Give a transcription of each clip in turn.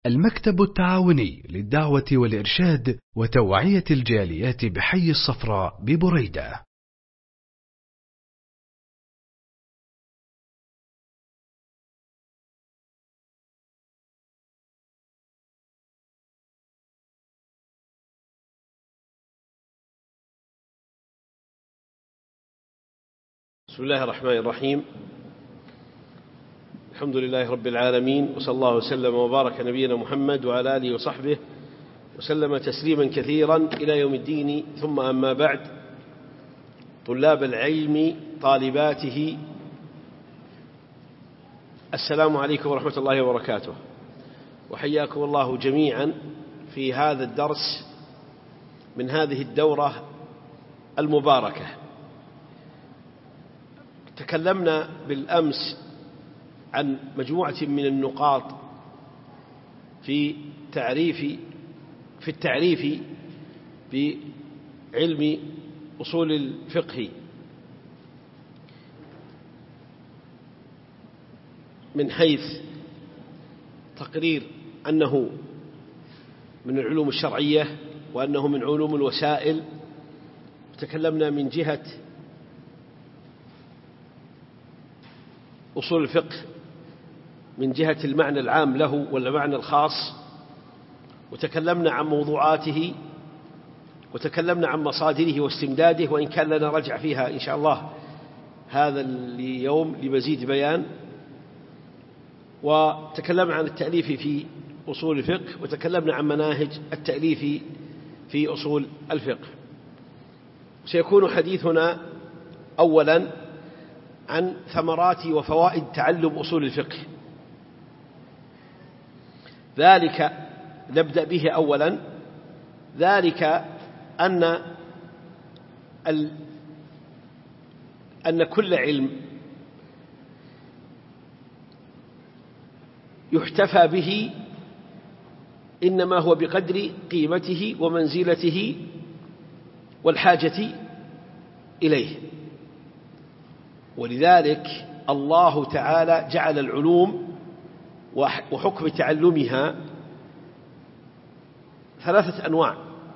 المكتب التعاوني للدعوة والإرشاد وتوعية الجاليات بحي الصفراء ببريدة. بسم الله الرحمن الرحيم. الحمد لله رب العالمين، وصلى الله وسلم وبارك نبينا محمد وعلى آله وصحبه وسلم تسليما كثيرا إلى يوم الدين. ثم أما بعد، طلاب العلم طالباته، السلام عليكم ورحمة الله وبركاته، وحياكم الله جميعا في هذا الدرس من هذه الدورة المباركة. تكلمنا بالأمس عن مجموعة من النقاط في التعريف بعلم أصول الفقه، من حيث تقرير أنه من العلوم الشرعية وأنه من علوم الوسائل. تكلمنا من جهة أصول الفقه من جهة المعنى العام له والمعنى الخاص، وتكلمنا عن موضوعاته، وتكلمنا عن مصادره واستمداده، وإن كان لنا رجع فيها إن شاء الله هذا اليوم لمزيد بيان. وتكلمنا عن التأليف في أصول الفقه، وتكلمنا عن مناهج التأليف في أصول الفقه. سيكون حديثنا أولا عن ثمرات وفوائد تعلم أصول الفقه. ذلك نبدأ به أولا، ذلك أن كل علم يحتفى به إنما هو بقدر قيمته ومنزلته والحاجة إليه. ولذلك الله تعالى جعل العلوم وحكم تعلمها 3 أنواع: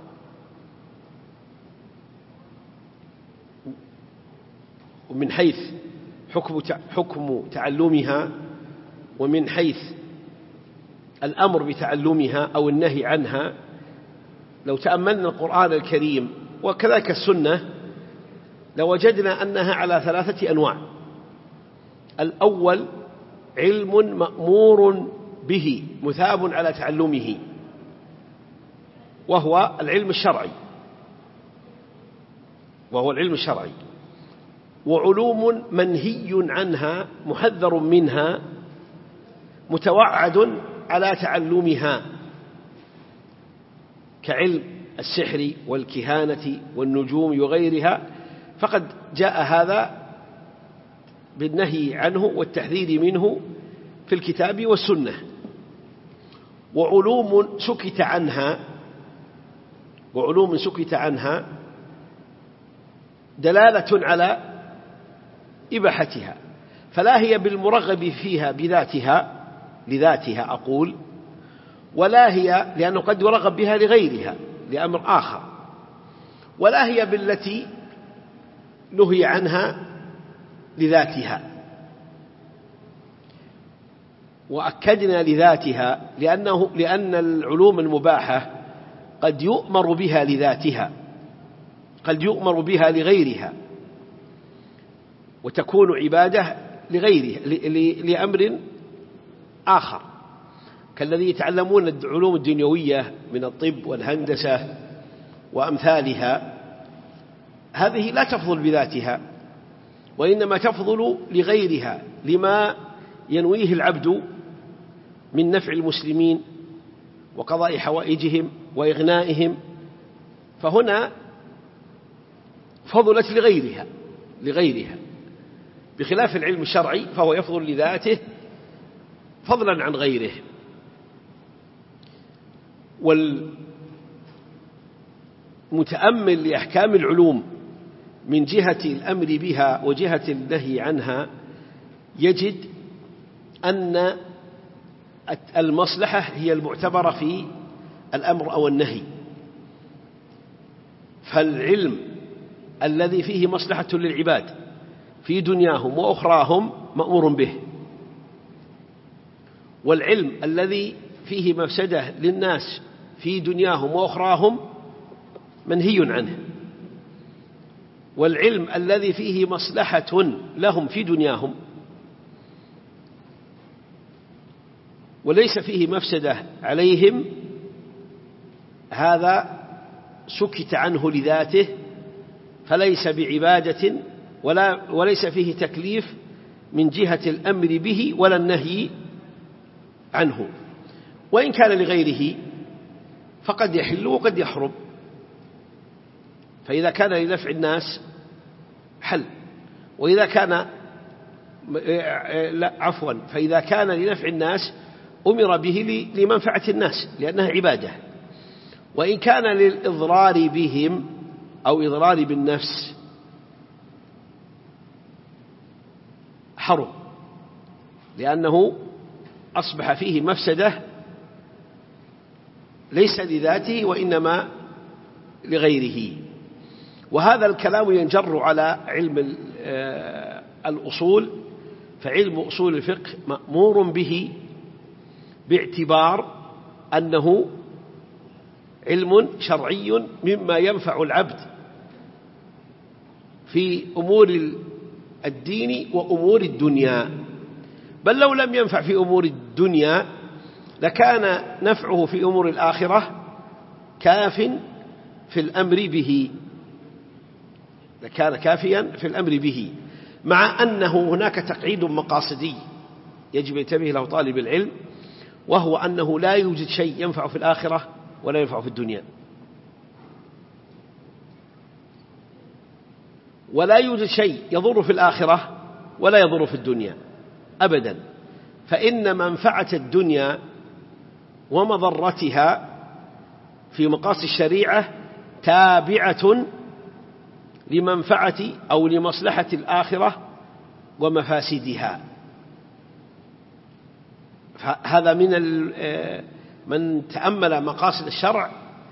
ومن حيث حكم تعلمها، ومن حيث الأمر بتعلمها أو النهي عنها. لو تأملنا القرآن الكريم وكذلك السنة لوجدنا أنها على 3 أنواع. الأول علم مأمور به مثاب على تعلمه، وهو العلم الشرعي، وعلوم منهي عنها محذر منها متوعد على تعلمها، كعلم السحر والكهانة والنجوم وغيرها، فقد جاء هذا بالنهي عنه والتحذير منه في الكتاب والسنة. وعلوم سكت عنها دلالة على إباحتها، فلا هي بالمرغب فيها لذاتها أقول، ولا هي لأنه قد يرغب بها لغيرها لأمر آخر، ولا هي بالتي نهي عنها لذاتها. وأكدنا لذاتها لأن العلوم المباحة قد يؤمر بها لذاتها، قد يؤمر بها لغيرها، وتكون عبادة لغيرها لأمر آخر، كالذي يتعلمون العلوم الدنيوية من الطب والهندسة وأمثالها. هذه لا تفضل بذاتها، وإنما تفضل لغيرها لما ينويه العبد من نفع المسلمين وقضاء حوائجهم وإغنائهم، فهنا فضلت لغيرها، بخلاف العلم الشرعي فهو يفضل لذاته فضلا عن غيره. والمتأمل لأحكام العلوم من جهة الأمر بها وجهة النهي عنها يجد أن المصلحة هي المعتبرة في الأمر أو النهي، فالعلم الذي فيه مصلحة للعباد في دنياهم وأخراهم مأمور به، والعلم الذي فيه مفسدة للناس في دنياهم وأخراهم منهي عنه، والعلم الذي فيه مصلحة لهم في دنياهم وليس فيه مفسدة عليهم هذا سكت عنه لذاته، فليس بعبادة وليس فيه تكليف من جهة الأمر به ولا النهي عنه، وإن كان لغيره فقد يحل وقد يحرم. فإذا كان لنفع الناس حل، وإذا كان فإذا كان لنفع الناس أمر به لمنفعة الناس لأنها عبادة، وإن كان للإضرار بهم أو إضرار بالنفس حرم، لأنه أصبح فيه مفسدة ليس لذاته وإنما لغيره. وهذا الكلام ينجر على علم الأصول، فعلم أصول الفقه مأمور به باعتبار أنه علم شرعي مما ينفع العبد في أمور الدين وأمور الدنيا، بل لو لم ينفع في أمور الدنيا لكان نفعه في أمور الآخرة كاف في الأمر به، لكان كافيا في الأمر به، مع أنه هناك تقعيد مقاصدي يجب ينتبه له طالب العلم، وهو أنه لا يوجد شيء ينفع في الآخرة ولا ينفع في الدنيا، ولا يوجد شيء يضر في الآخرة ولا يضر في الدنيا أبدا، فإن منفعة الدنيا ومضرتها في مقاصد الشريعة تابعة لمنفعة أو لمصلحة الآخرة ومفاسدها. هذا من تأمل مقاصد الشرع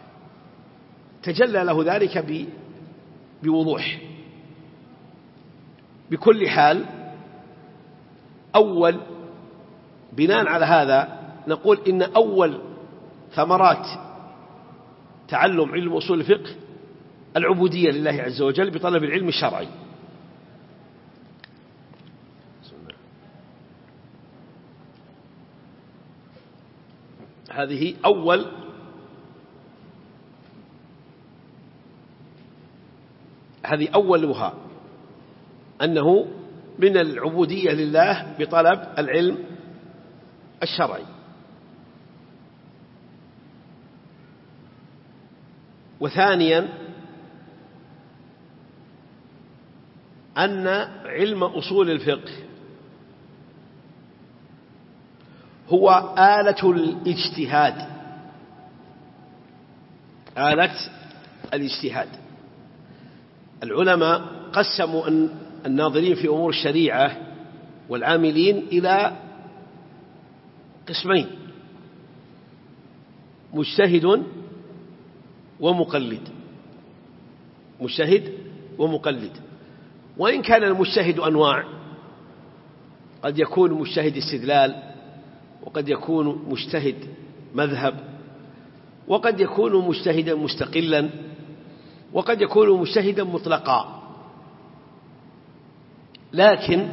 تجلى له ذلك بوضوح. بكل حال، أول بناء على هذا نقول إن أول ثمرات تعلم علم أصول الفقه العبودية لله عز وجل بطلب العلم الشرعي. هذه أولها أنه من العبودية لله بطلب العلم الشرعي. وثانيا أن علم أصول الفقه هو آلة الاجتهاد، آلة الاجتهاد. العلماء قسموا الناظرين في أمور الشريعة والعاملين إلى قسمين: مجتهد ومقلد. مجتهد ومقلد. وإن كان المجتهد أنواع، قد يكون مجتهد استدلال، وقد يكون مجتهد مذهب، وقد يكون مجتهدا مستقلا، وقد يكون مجتهدا مطلقا، لكن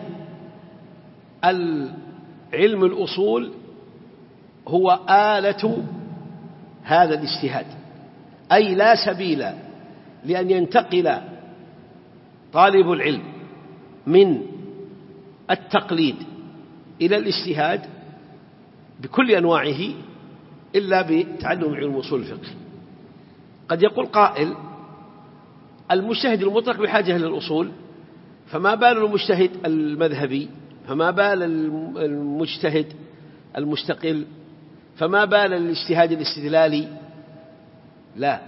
علم الأصول هو آلة هذا الاجتهاد، أي لا سبيل لأن ينتقل طالب العلم من التقليد إلى الاجتهاد بكل أنواعه إلا بتعلم علم أصول الفقه. قد يقول قائل: المجتهد المطلق بحاجة للأصول، فما بال المجتهد المذهبي؟ فما بال المجتهد المستقل؟ فما بال الاجتهاد الاستدلالي؟ لا،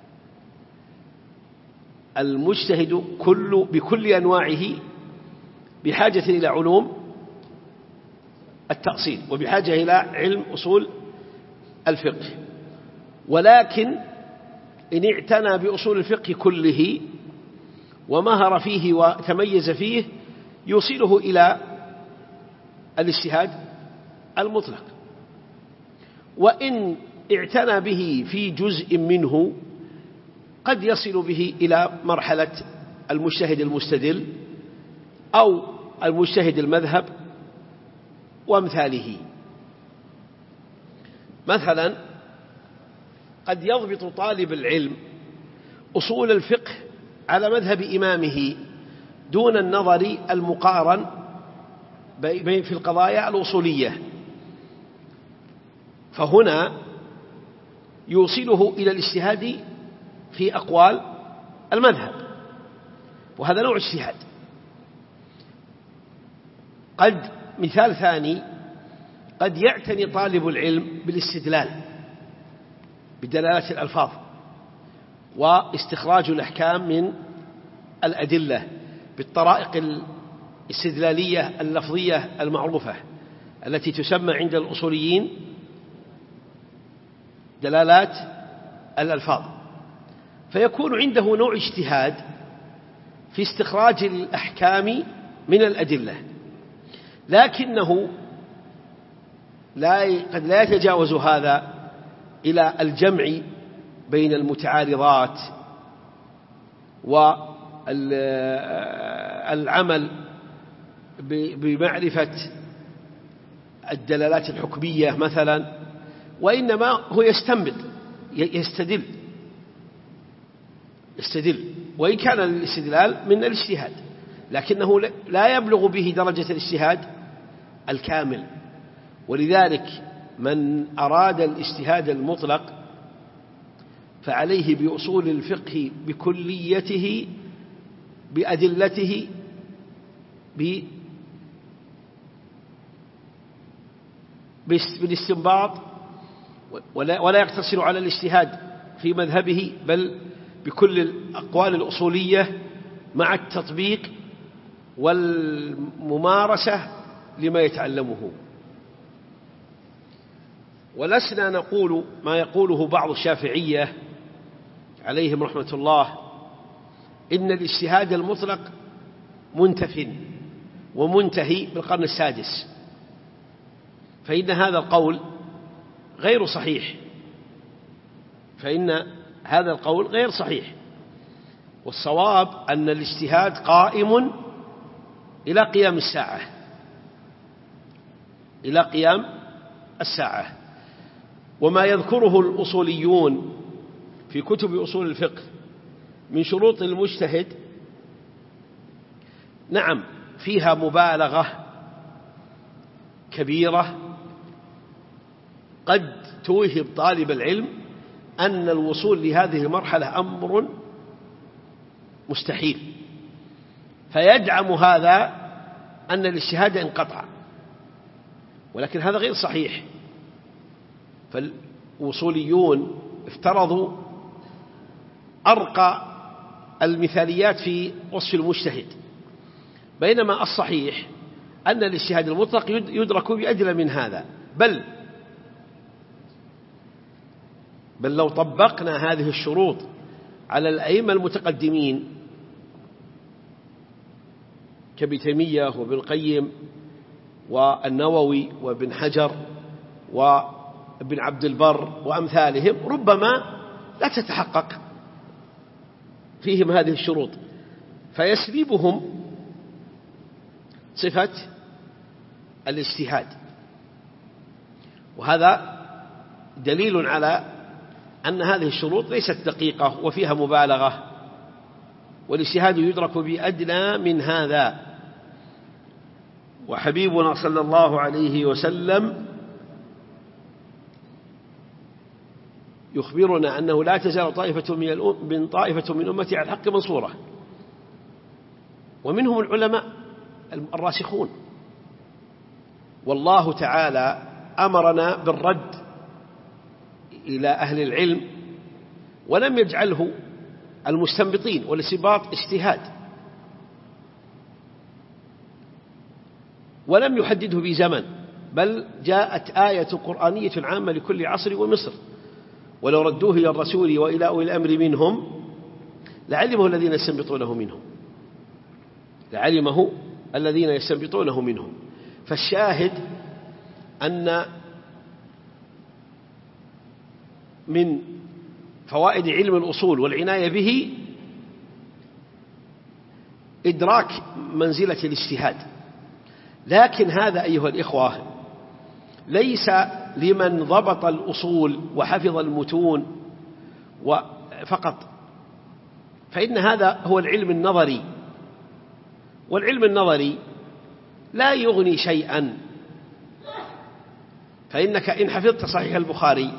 المجتهد بكل أنواعه بحاجة إلى علوم التأصيل وبحاجة إلى علم أصول الفقه. ولكن إن اعتنى بأصول الفقه كله ومهر فيه وتميز فيه يوصله إلى الاجتهاد المطلق. وإن اعتنى به في جزء منه قد يصل به إلى مرحلة المجتهد المستدل أو المجتهد المذهب وأمثاله. مثلا قد يضبط طالب العلم أصول الفقه على مذهب إمامه دون النظر المقارن في القضايا الأصولية، فهنا يوصله إلى الاجتهاد في أقوال المذهب، وهذا نوع اجتهاد. قد مثال ثاني، قد يعتني طالب العلم بالاستدلال بدلالة الألفاظ واستخراج الأحكام من الأدلة بالطرائق الاستدلالية اللفظية المعروفة التي تسمى عند الأصوليين دلالات الألفاظ، فيكون عنده نوع اجتهاد في استخراج الأحكام من الأدلة، لكنه قد لا يتجاوز هذا إلى الجمع بين المتعارضات والعمل بمعرفة الدلالات الحكمية مثلا، وإنما هو يستدل، وإن كان الاستدلال من الاجتهاد لكنه لا يبلغ به درجة الاجتهاد الكامل. ولذلك من أراد الاجتهاد المطلق فعليه بأصول الفقه بكليته بأدلته بالاستنباط، ولا يقتصر على الاجتهاد في مذهبه بل بكل الأقوال الأصولية مع التطبيق والممارسة لما يتعلمه. ولسنا نقول ما يقوله بعض الشافعية عليهم رحمة الله إن الاجتهاد المطلق منتف ومنتهي بالقرن السادس، فإن هذا القول غير صحيح، والصواب أن الاجتهاد قائم إلى قيام الساعة. وما يذكره الأصوليون في كتب أصول الفقه من شروط المجتهد نعم فيها مبالغة كبيرة قد توهم طالب العلم أن الوصول لهذه المرحلة أمر مستحيل، فيدعم هذا أن الاجتهاد انقطع، ولكن هذا غير صحيح. فالوصوليون افترضوا أرقى المثاليات في وصف المجتهد، بينما الصحيح أن الاجتهاد المطلق يدرك بأدنى من هذا، بل لو طبقنا هذه الشروط على الأئمة المتقدمين كابن تيمية وابن القيم والنووي وابن حجر وابن عبد البر وأمثالهم، ربما لا تتحقق فيهم هذه الشروط، فيسلبهم صفة الاجتهاد. وهذا دليل على أن هذه الشروط ليست دقيقة وفيها مبالغة، والاجتهاد يدرك بأدنى من هذا. وحبيبنا صلى الله عليه وسلم يخبرنا أنه لا تزال طائفة من أمتي على الحق منصورة، ومنهم العلماء الراسخون. والله تعالى أمرنا بالرد إلى أهل العلم ولم يجعله المستنبطين، والاستنباط اجتهاد، ولم يحدده بزمن، بل جاءت آية قرآنية عامة لكل عصر ومصر: ولو ردوه إلى الرسول وإلى أولي الأمر منهم لعلمه الذين يستنبطونه منهم، لعلمه الذين يستنبطونه منهم. فالشاهد أن من فوائد علم الأصول والعناية به إدراك منزلة الاجتهاد. لكن هذا أيها الإخوة ليس لمن ضبط الأصول وحفظ المتون فقط، فإن هذا هو العلم النظري، والعلم النظري لا يغني شيئا. فإنك إن حفظت صحيح البخاري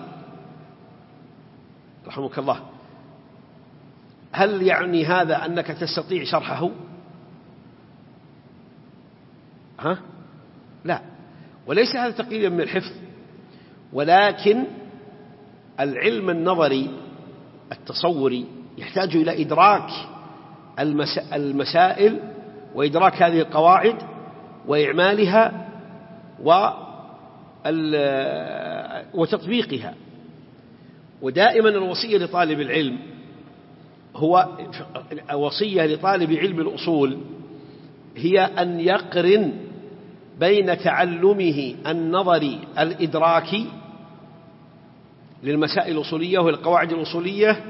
رحمك الله، هل يعني هذا أنك تستطيع شرحه؟ لا، وليس هذا تقليلا من الحفظ، ولكن العلم النظري التصوري يحتاج إلى إدراك المسائل وإدراك هذه القواعد وإعمالها وتطبيقها. ودائما الوصية لطالب العلم وصية لطالب علم الأصول هي أن يقرن بين تعلمه النظري الإدراكي للمسائل الأصولية والقواعد الأصولية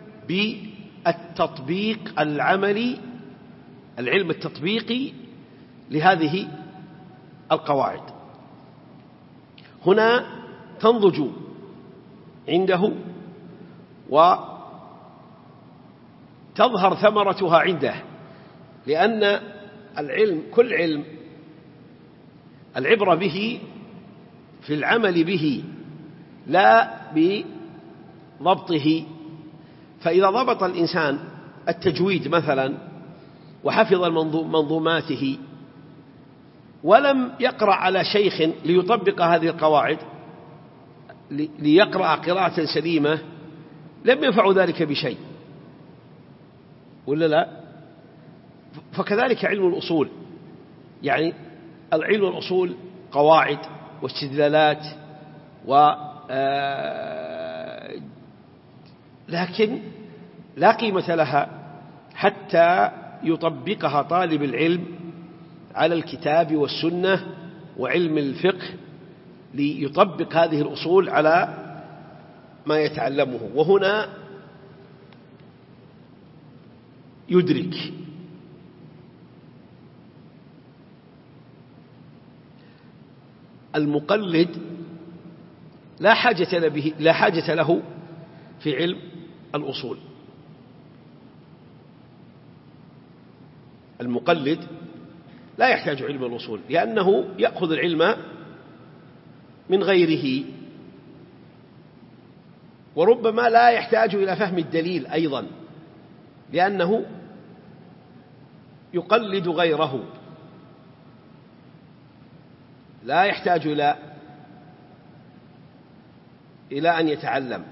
بالتطبيق العملي، العلم التطبيقي لهذه القواعد. هنا تنضج عنده وتظهر ثمرتها عنده، لأن العلم كل علم العبرة به في العمل به لا بضبطه. فإذا ضبط الإنسان التجويد مثلا وحفظ منظوماته ولم يقرأ على شيخ ليطبق هذه القواعد ليقرأ قراءة سليمة، لم ينفع ذلك بشيء، ولا لا؟ فكذلك علم الأصول، يعني العلم الأصول قواعد واستدلالات لكن لا قيمة لها حتى يطبقها طالب العلم على الكتاب والسنة وعلم الفقه، ليطبق هذه الأصول على ما يتعلمه. وهنا يدرك المقلد لا حاجة له في علم الأصول. المقلد لا يحتاج علم الأصول، لأنه يأخذ العلم من غيره، وربما لا يحتاج إلى فهم الدليل أيضا، لأنه يقلد غيره، لا يحتاج إلى أن يتعلم.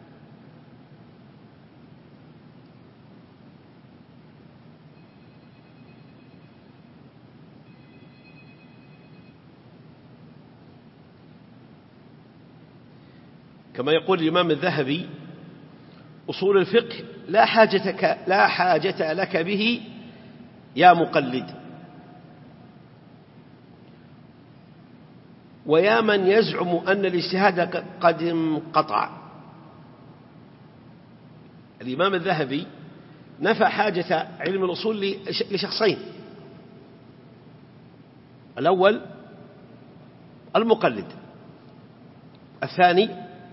كما يقول الإمام الذهبي: أصول الفقه لا حاجة لك به يا مقلد، ويا من يزعم أن الاجتهاد قد انقطع. الإمام الذهبي نفى حاجة علم الأصول لشخصين: الأول المقلد، الثاني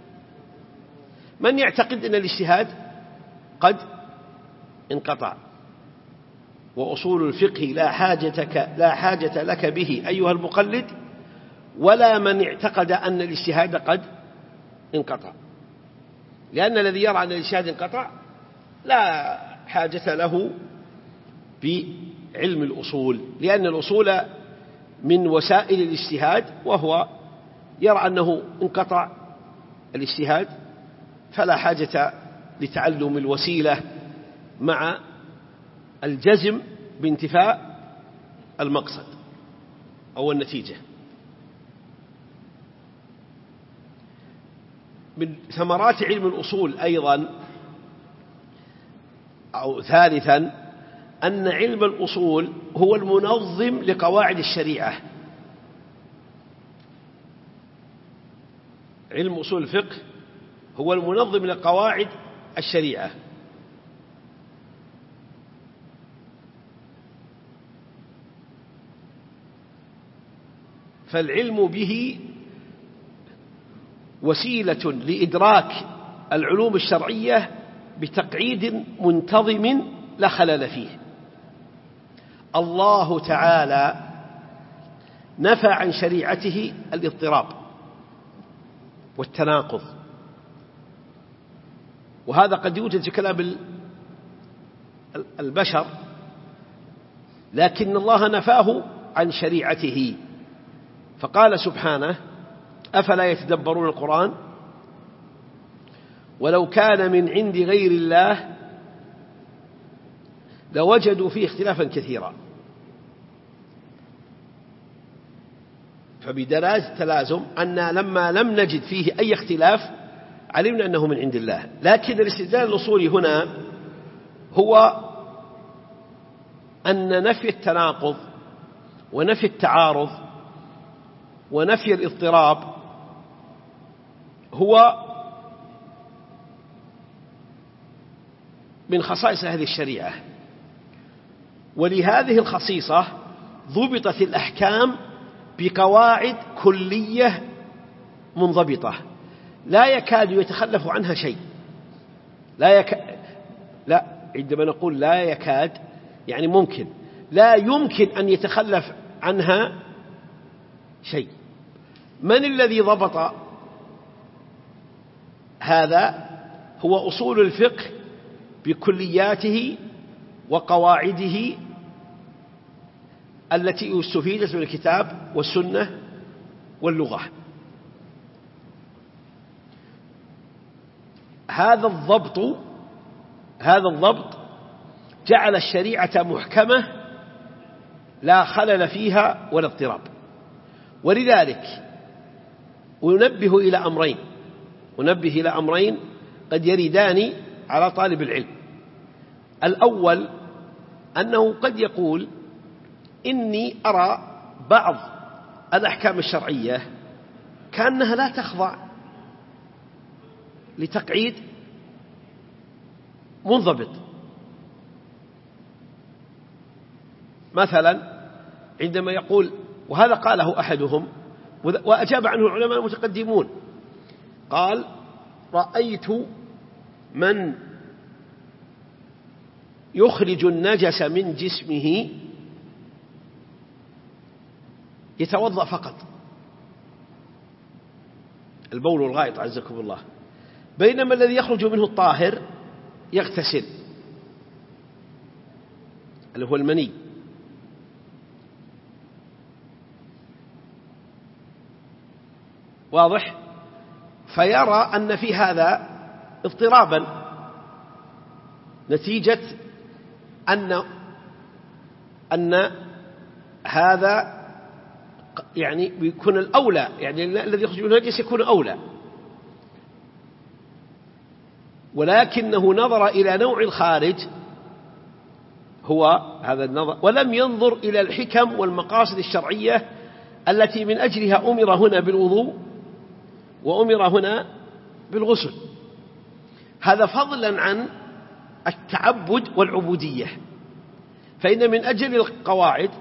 من يعتقد أن الاجتهاد قد انقطع. وأصول الفقه لا حاجة لك به أيها المقلد، ولا من اعتقد أن الاجتهاد قد انقطع، لأن الذي يرى أن الاجتهاد انقطع لا حاجة له بعلم الأصول، لأن الأصول من وسائل الاجتهاد، وهو يرى أنه انقطع الاجتهاد، فلا حاجة لتعلم الوسيلة مع الجزم بانتفاء المقصد أو النتيجة. من ثمرات علم الأصول أيضا أو ثالثا أن علم الأصول هو المنظم لقواعد الشريعة. علم أصول الفقه هو المنظم لقواعد الشريعة. فالعلم به وسيلة لإدراك العلوم الشرعية بتقعيد منتظم لا خلل فيه. الله تعالى نفى عن شريعته الاضطراب والتناقض، وهذا قد يوجد في كلام البشر، لكن الله نفاه عن شريعته، فقال سبحانه: أفلا يتدبرون القرآن ولو كان من عند غير الله لوجدوا فيه اختلافا كثيرا. فبدلالة التلازم أن لما لم نجد فيه أي اختلاف علمنا أنه من عند الله. لكن الاستدلال الأصولي هنا هو أن نفي التناقض ونفي التعارض ونفي الاضطراب هو من خصائص هذه الشريعة، ولهذه الخصيصة ضبطت الأحكام بقواعد كلية منضبطة لا يكاد يتخلف عنها شيء. لا، عندما نقول لا يكاد يعني ممكن، لا يمكن أن يتخلف عنها شيء. من الذي ضبط هذا؟ هو أصول الفقه بكلياته وقواعده التي استفيدت من الكتاب والسنة واللغة. هذا الضبط جعل الشريعة محكمة لا خلل فيها ولا اضطراب. ولذلك ونبه إلى أمرين قد يردان على طالب العلم. الأول أنه قد يقول: إني أرى بعض الأحكام الشرعية كأنها لا تخضع لتقعيد منضبط. مثلا عندما يقول، وهذا قاله أحدهم وأجاب عنه العلماء المتقدمون، قال: رأيت من يخرج النجس من جسمه يتوضأ فقط، البول والغائط عزكم الله، بينما الذي يخرج منه الطاهر يغتسل اللي هو المني. واضح؟ فيرى أن في هذا اضطرابا نتيجة أن هذا يعني بيكون الأولى، يعني الذي يخرج من النجس يكون أولى، ولكنه نظر إلى نوع الخارج هو هذا النظر، ولم ينظر إلى الحكم والمقاصد الشرعية التي من أجلها أمر هنا بالوضوء وأمر هنا بالغسل. هذا فضلا عن التعبد والعبودية، فإن من أجل القواعد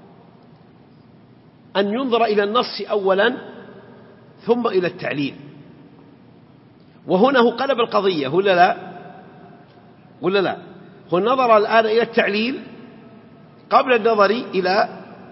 أن ينظر إلى النص أولا ثم إلى التعليل. وهنا هو قلب القضية ولا لا؟ هو نظر الآن إلى التعليل قبل النظر إلى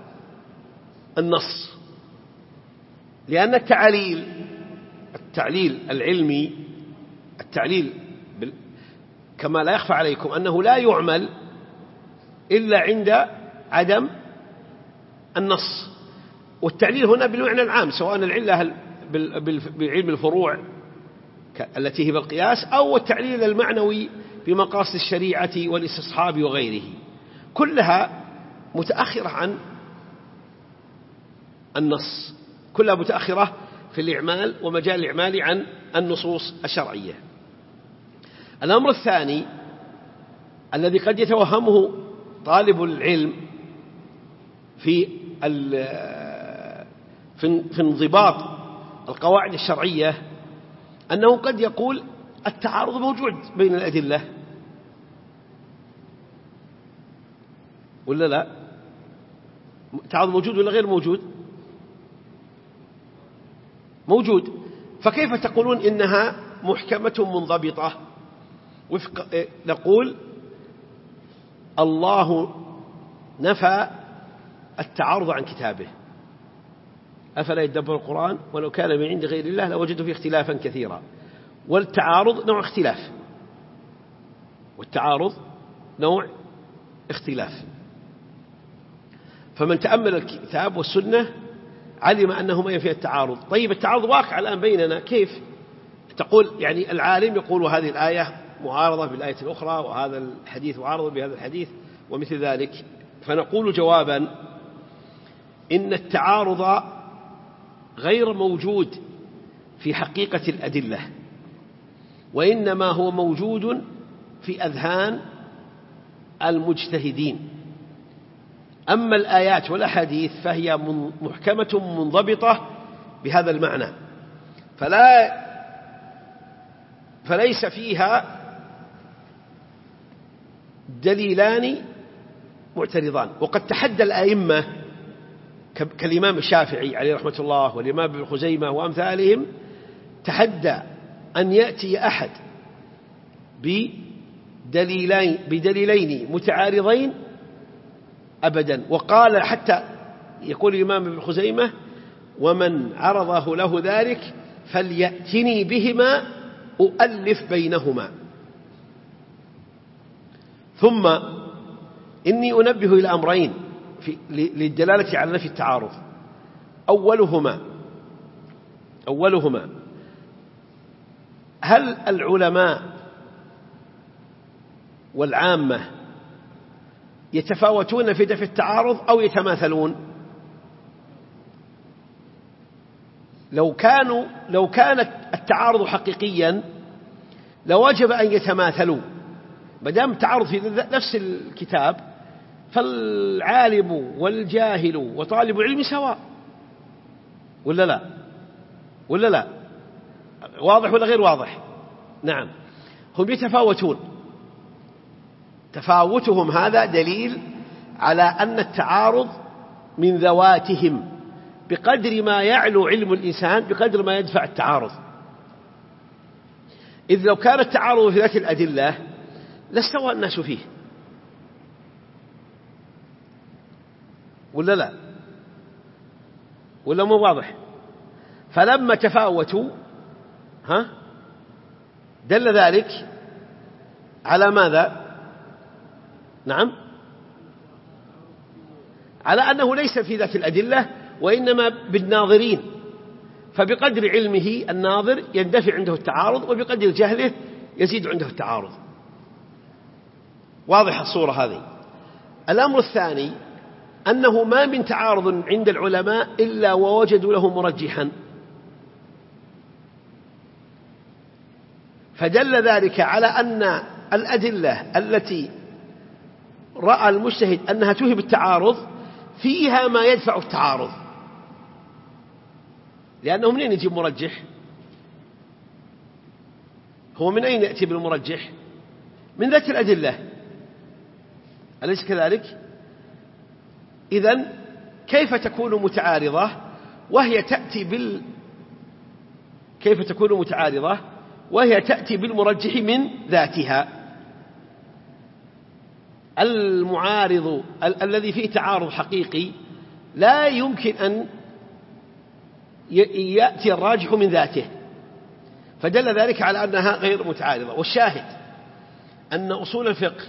النص، لأن التعليل العلمي، التعليل كما لا يخفى عليكم أنه لا يعمل إلا عند عدم النص. والتعليل هنا بالمعنى العام، سواء العلة بعلم الفروع التي هي بالقياس، أو التعليل المعنوي بمقاصد الشريعة والاستصحاب وغيره، كلها متأخرة عن النص، كلها متأخرة في الإعمال ومجال الإعمال عن النصوص الشرعية. الأمر الثاني الذي قد يتوهمه طالب العلم في انضباط القواعد الشرعية أنه قد يقول التعارض موجود بين الأدلة، ولا لا؟ التعارض موجود ولا غير موجود؟ موجود. فكيف تقولون إنها محكمة منضبطة؟ نقول الله نفى التعارض عن كتابه، أفلا يدبر القرآن ولو كان من عند غير الله لوجدوا فيه اختلافا كثيرا. والتعارض نوع اختلاف، والتعارض نوع اختلاف. فمن تأمل الكتاب والسنة علم أنهما ينفي التعارض. طيب التعارض واقع الآن بيننا، كيف تقول يعني العالم يقول هذه الآية معارضة بالآية الأخرى وهذا الحديث معارضة بهذا الحديث ومثل ذلك؟ فنقول جوابا إن التعارض غير موجود في حقيقة الأدلة، وإنما هو موجود في أذهان المجتهدين. أما الآيات والأحاديث فهي محكمة منضبطة بهذا المعنى، فليس فيها دليلان معترضان. وقد تحدى الأئمة كالإمام الشافعي عليه رحمة الله والإمام ابن خزيمة وأمثالهم، تحدى أن يأتي أحد بدليلين متعارضين أبدا. وقال حتى يقول الإمام ابن خزيمة: ومن عرضه له ذلك فليأتني بهما أؤلف بينهما. ثم إني أنبه إلى أمرين للدلالة على نفي التعارض. أولهما هل العلماء والعامة يتفاوتون في دفع التعارض أو يتماثلون؟ لو كان التعارض حقيقيا لوجب أن يتماثلوا. ما دام التعارض في نفس الكتاب فالعالم والجاهل وطالب العلم سواء، ولا لا؟ واضح ولا غير واضح؟ نعم، هم يتفاوتون. تفاوتهم هذا دليل على أن التعارض من ذواتهم، بقدر ما يعلو علم الإنسان بقدر ما يدفع التعارض. إذ لو كان التعارض في ذات الأدلة لاستوى الناس فيه، ولا مو واضح؟ فلما تفاوتوا دل ذلك على ماذا؟ نعم، على أنه ليس في ذات الأدلة وإنما بالناظرين، فبقدر علمه الناظر يندفع عنده التعارض وبقدر جهله يزيد عنده التعارض. واضح الصورة هذه. الأمر الثاني أنه ما من تعارض عند العلماء إلا ووجدوا له مرجحا، فدل ذلك على أن الأدلة التي رأى المجتهد أنها توهب التعارض فيها ما يدفع التعارض، لأنه من أين يجيب مرجح؟ هو من أين يأتي بالمرجح؟ من ذات الأدلة، أليس كذلك؟ إذن كيف تكون متعارضة وهي تأتي بالمرجح من ذاتها؟ المعارض الذي فيه تعارض حقيقي لا يمكن أن يأتي الراجح من ذاته، فدل ذلك على أنها غير متعارضة. والشاهد أن أصول الفقه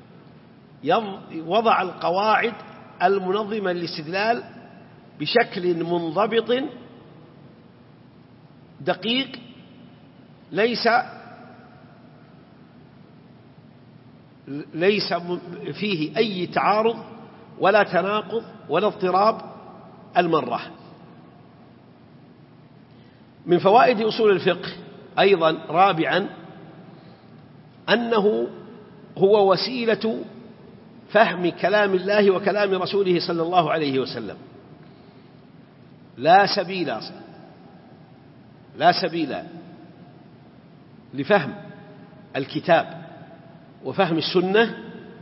وضع القواعد المنظمة للاستدلال بشكل منضبط دقيق، ليس فيه أي تعارض ولا تناقض ولا اضطراب المرة. من فوائد أصول الفقه أيضا رابعا أنه هو وسيلة فهم كلام الله وكلام رسوله صلى الله عليه وسلم. لا سبيل لفهم الكتاب وفهم السنة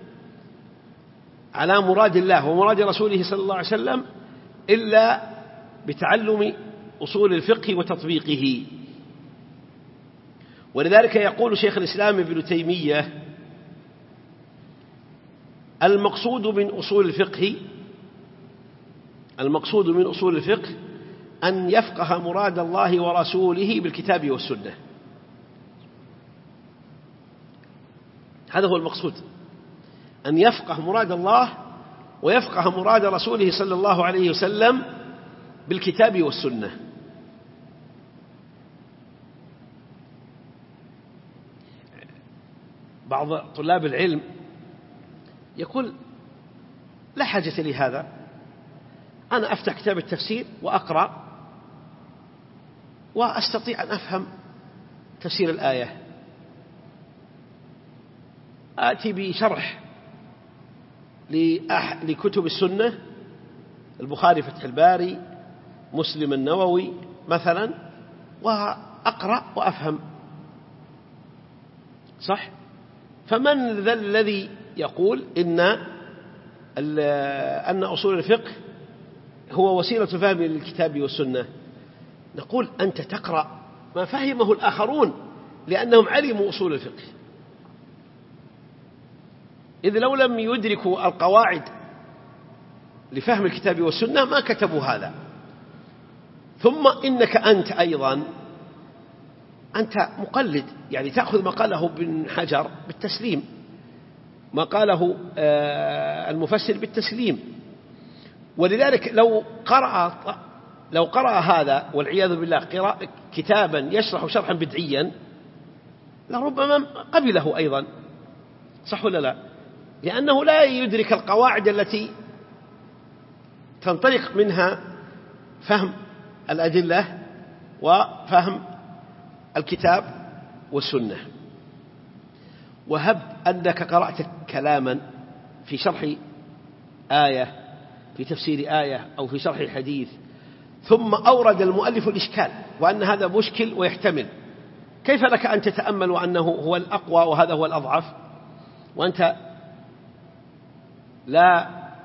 على مراد الله ومراد رسوله صلى الله عليه وسلم إلا بتعلم أصول الفقه وتطبيقه. ولذلك يقول شيخ الإسلام ابن تيمية: المقصود من أصول الفقه أن يفقه مراد الله ورسوله بالكتاب والسنة. هذا هو المقصود، أن يفقه مراد الله ويفقه مراد رسوله صلى الله عليه وسلم بالكتاب والسنة. بعض طلاب العلم يقول: لا حاجة لهذا، أنا أفتح كتاب التفسير وأقرأ وأستطيع أن أفهم تفسير الآية، آتي بشرح لكتب السنة، البخاري فتح الباري، مسلم النووي مثلا، وأقرأ وأفهم. صح؟ فمن ذا الذي يقول أن أصول الفقه هو وسيلة فهم للكتاب والسنة؟ نقول: أنت تقرأ ما فهمه الآخرون لأنهم علموا أصول الفقه، إذ لو لم يدركوا القواعد لفهم الكتاب والسنة ما كتبوا هذا. ثم إنك أنت أيضا أنت مقلد، يعني تأخذ ما قاله ابن حجر بالتسليم، ما قاله المفسر بالتسليم. ولذلك لو قرأ هذا والعياذ بالله كتابا يشرح شرحا بدعيا لربما قبله أيضا. صح ولا لا؟ لأنه لا يدرك القواعد التي تنطلق منها فهم الأدلة وفهم الكتاب والسنة. وهب أنك قرأت كلاما في شرح آية، في تفسير آية، أو في شرح حديث، ثم أورد المؤلف الإشكال وأن هذا مشكل ويحتمل، كيف لك أن تتأمل وأنه هو الأقوى وهذا هو الأضعف وأنت لا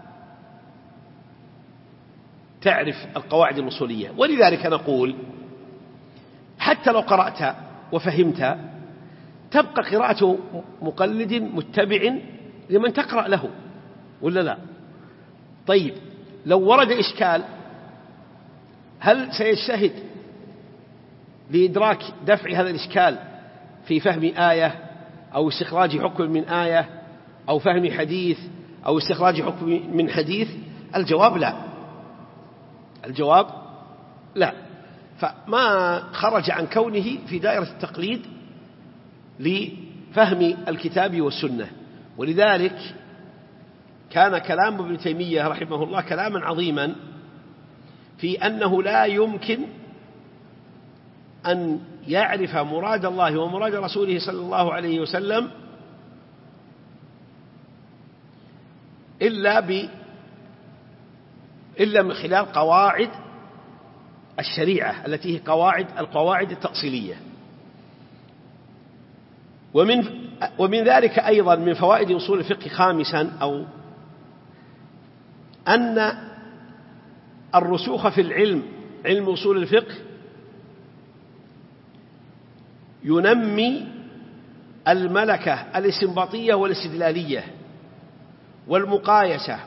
تعرف القواعد الوصولية؟ ولذلك نقول: حتى لو قرأت وفهمت تبقى قراءة مقلد متبع لمن تقرأ له، ولا لا؟ طيب، لو ورد إشكال هل سيجتهد لإدراك دفع هذا الإشكال في فهم آية أو استخراج حكم من آية أو فهم حديث أو استخراج حكم من حديث؟ الجواب لا. الجواب لا. فما خرج عن كونه في دائرة التقليد لفهم الكتاب والسنة. ولذلك كان كلام ابن تيمية رحمه الله كلاما عظيما في أنه لا يمكن أن يعرف مراد الله ومراد رسوله صلى الله عليه وسلم إلا من خلال قواعد الشريعة التي هي القواعد التأصيلية. ومن ذلك أيضا من فوائد أصول الفقه خامسا أن الرسوخ في علم أصول الفقه ينمي الملكة الاستنباطية والاستدلالية والمقايسة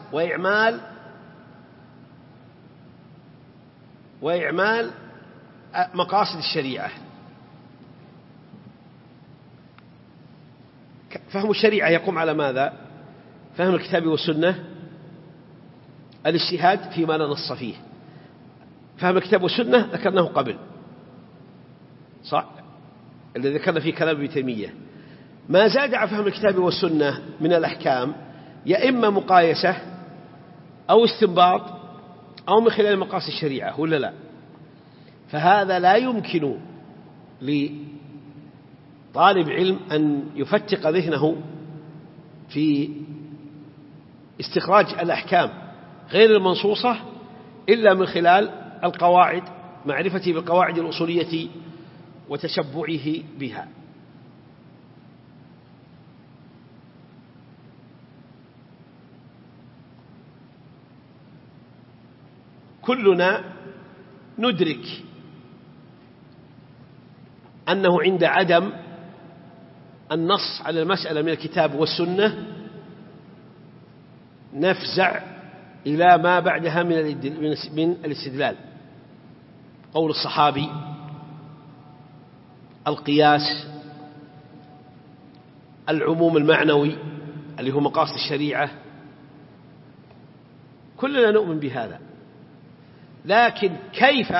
وإعمال مقاصد الشريعة. فهم الشريعة يقوم على ماذا؟ فهم الكتاب والسنة، الاجتهاد فيما لا نص فيه. فهم الكتاب والسنة ذكرناه قبل، صح؟ الذي ذكرنا فيه كلام ابن تيمية. ما زاد عن فهم الكتاب والسنة من الأحكام يا إما مقايسة أو استنباط أو من خلال مقاصد الشريعة، ولا لا؟ فهذا لا يمكن لطالب علم أن يفتق ذهنه في استخراج الأحكام غير المنصوصة إلا من خلال القواعد، معرفته بالقواعد الأصولية وتشبعه بها. كلنا ندرك أنه عند عدم النص على المسألة من الكتاب والسنة نفزع إلى ما بعدها من الاستدلال، قول الصحابي، القياس، العموم المعنوي اللي هو مقاصد الشريعة، كلنا نؤمن بهذا. لكن كيف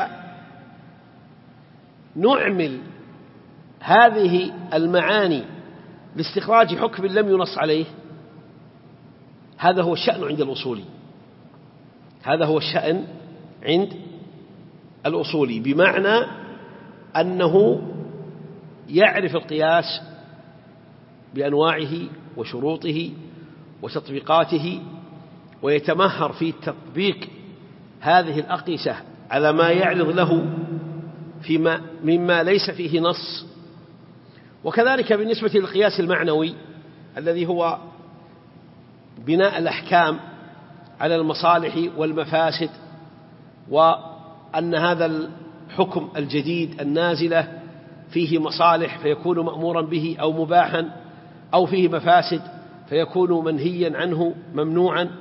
نعمل هذه المعاني لاستخراج حكم لم ينص عليه؟ هذا هو الشأن عند الأصولي، هذا هو الشأن عند الأصولي، بمعنى أنه يعرف القياس بأنواعه وشروطه وتطبيقاته، ويتمهر في تطبيق هذه الأقيسة على ما يعرض له مما ليس فيه نص. وكذلك بالنسبة للقياس المعنوي الذي هو بناء الأحكام على المصالح والمفاسد، وأن هذا الحكم الجديد النازلة فيه مصالح فيكون مأمورا به أو مباحا، أو فيه مفاسد فيكون منهيا عنه ممنوعا.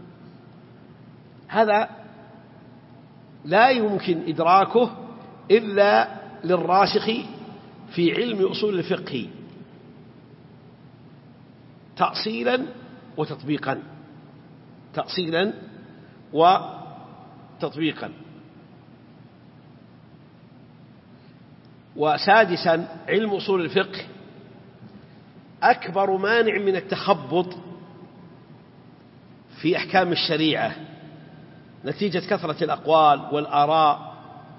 هذا لا يمكن إدراكه إلا للراسخ في علم أصول الفقه تأصيلا وتطبيقا، تأصيلا وتطبيقا. وسادسا، علم أصول الفقه أكبر مانع من التخبط في أحكام الشريعة نتيجة كثرة الأقوال والآراء،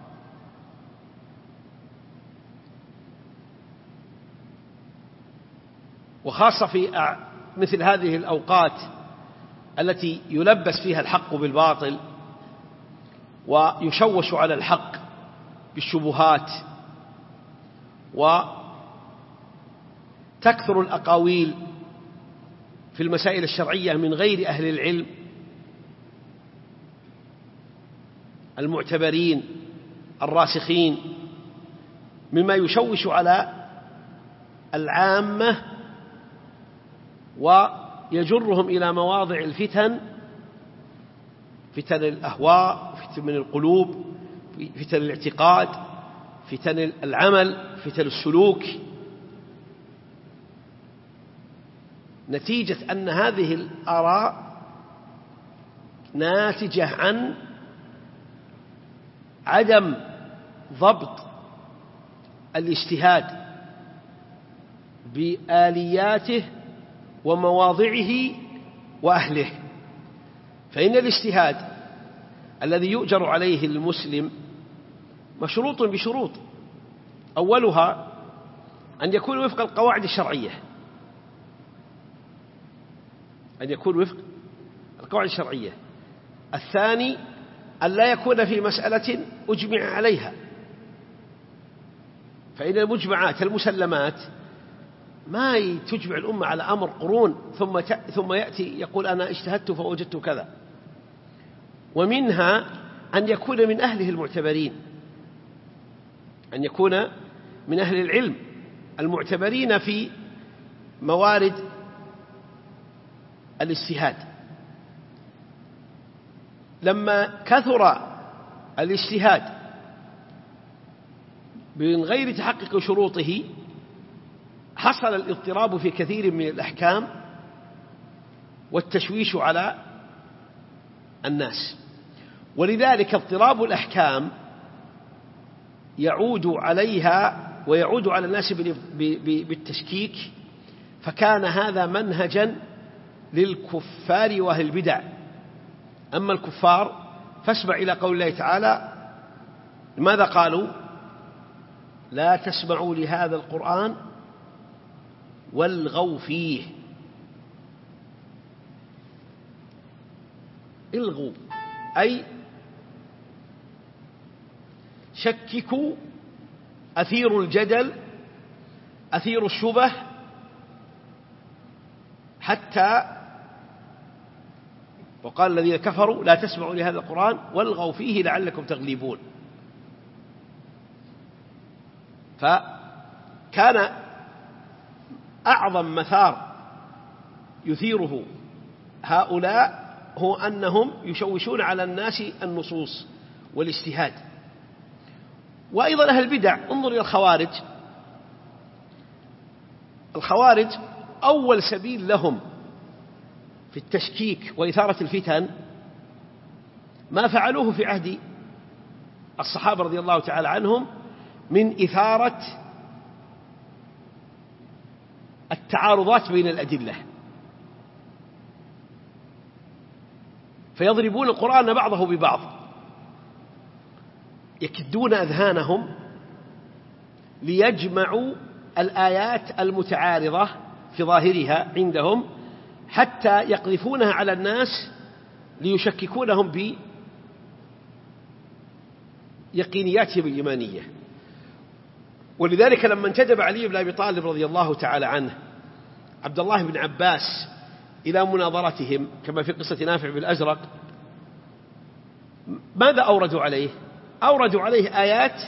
وخاصة في مثل هذه الأوقات التي يلبس فيها الحق بالباطل ويشوش على الحق بالشبهات، وتكثر الأقاويل في المسائل الشرعية من غير أهل العلم المعتبرين الراسخين، مما يشوش على العامة ويجرهم إلى مواضع الفتن، فتن الأهواء، فتن من القلوب، فتن الاعتقاد، فتن العمل، فتن السلوك، نتيجة أن هذه الآراء ناتجة عن عدم ضبط الاجتهاد بآلياته ومواضعه وأهله. فإن الاجتهاد الذي يؤجر عليه المسلم مشروط بشروط، أولها أن يكون وفق القواعد الشرعية، أن يكون وفق القواعد الشرعية. الثاني أن لا يكون في مسألة أجمع عليها، فإن المجمعات المسلمات ما تجمع الأمة على أمر قرون ثم يأتي يقول أنا اجتهدت فوجدت كذا. ومنها أن يكون من أهله المعتبرين، أن يكون من أهل العلم المعتبرين في موارد الاجتهاد. لما كثر الاجتهاد من غير تحقق شروطه حصل الاضطراب في كثير من الأحكام والتشويش على الناس، ولذلك اضطراب الأحكام يعود عليها ويعود على الناس بالتشكيك، فكان هذا منهجا للكفار وأهل البدع. أما الكفار فاسمع إلى قول الله تعالى ماذا قالوا؟ لا تسمعوا لهذا القرآن والغوا فيه. الغوا أي شككوا، أثيروا الجدل، أثيروا الشبه، حتى وقال الذين كفروا لا تسمعوا لهذا القرآن والغوا فيه لعلكم تغلبون. فكان أعظم مثار يثيره هؤلاء هو أنهم يشوشون على الناس النصوص والاجتهاد. وأيضا أهل البدع، انظر إلى الخوارج. الخوارج أول سبيل لهم في التشكيك وإثارة الفتن ما فعلوه في عهد الصحابة رضي الله تعالى عنهم من إثارة التعارضات بين الأدلة، فيضربون القرآن بعضه ببعض، يكدون أذهانهم ليجمعوا الآيات المتعارضة في ظاهرها عندهم حتى يقذفونها على الناس ليشككونهم بيقينياتهم الإيمانية. ولذلك لما انتدب علي بن أبي طالب رضي الله تعالى عنه عبد الله بن عباس إلى مناظرتهم كما في قصة نافع بالأزرق، ماذا أوردوا عليه؟ أوردوا عليه آيات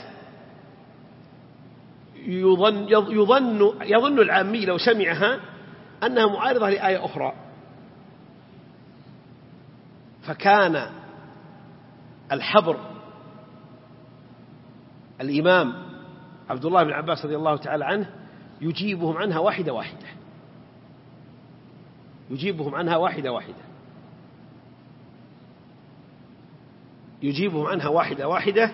يظن العامي لو سمعها أنها معارضة لآية أخرى. فكان الحبر الإمام عبد الله بن عباس رضي الله تعالى عنه يجيبهم عنها واحدة واحدة، يجيبهم عنها واحدة واحدة، يجيبهم عنها واحدة واحدة.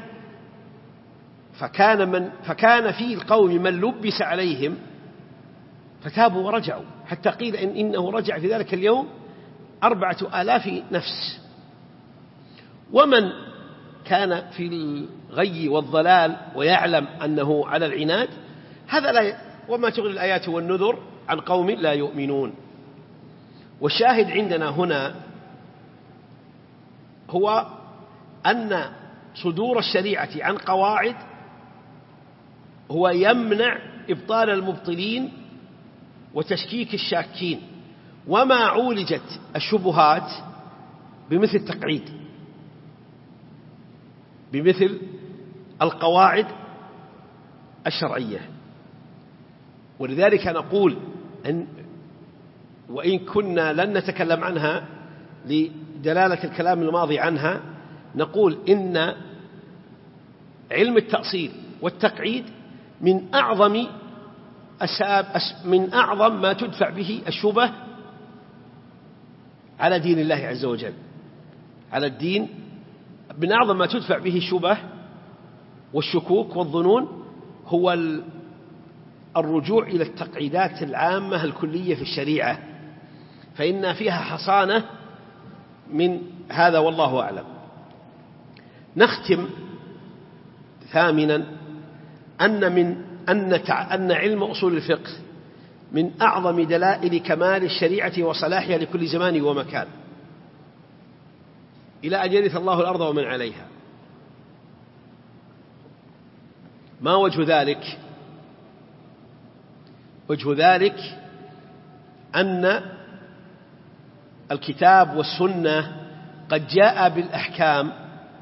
فكان في القوم من لبس عليهم فتابوا ورجعوا، حتى قيل إنه رجع في ذلك اليوم 4000 نفس. ومن كان في الغي والضلال ويعلم أنه على العناد هذا لا وما تغني الآيات والنذر عن قوم لا يؤمنون. والشاهد عندنا هنا هو أن صدور الشريعة عن قواعد هو يمنع إبطال المبطلين وتشكيك الشاكين، وما عولجت الشبهات بمثل التقعيد، بمثل القواعد الشرعية. ولذلك نقول أن وإن كنا لن نتكلم عنها لدلالة الكلام الماضي عنها، نقول إن علم التأصيل والتقعيد من أعظم ما تدفع به الشبه على دين الله عز وجل، على الدين. من أعظم ما تدفع به الشبه والشكوك والظنون هو الرجوع إلى التقعيدات العامة الكلية في الشريعة، فإن فيها حصانة من هذا والله أعلم. نختم ثامنا أن علم أصول الفقه من أعظم دلائل كمال الشريعة وصلاحها لكل زمان ومكان إلى أن يرث الله الأرض ومن عليها. ما وجه ذلك؟ وجه ذلك أن الكتاب والسنة قد جاء بالأحكام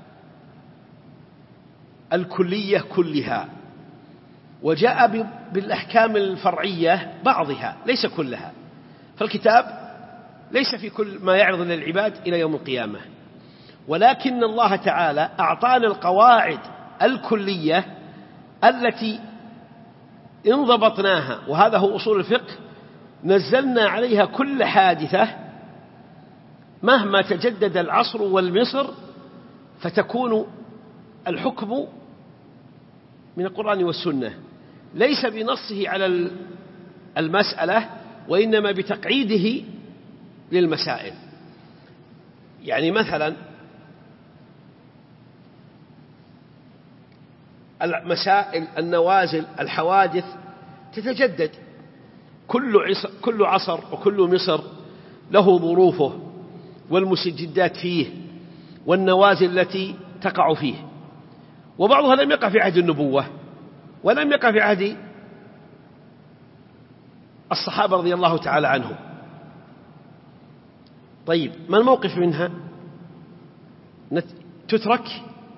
الكلية كلها، وجاء بالأحكام الفرعية بعضها ليس كلها. فالكتاب ليس في كل ما يعرض للعباد إلى يوم القيامة، ولكن الله تعالى أعطانا القواعد الكلية التي إن ضبطناها، وهذا هو أصول الفقه، نزلنا عليها كل حادثة مهما تجدد العصر والمصر، فتكون الحكم من القرآن والسنة ليس بنصه على المسألة، وإنما بتقعيده للمسائل. يعني مثلا المسائل، النوازل، الحوادث تتجدد. كل عصر وكل مصر له ظروفه والمستجدات فيه والنوازل التي تقع فيه، وبعضها لم يقع في عهد النبوة ولم يقع في عهد الصحابة رضي الله تعالى عنهم. طيب، ما الموقف منها؟ تترك؟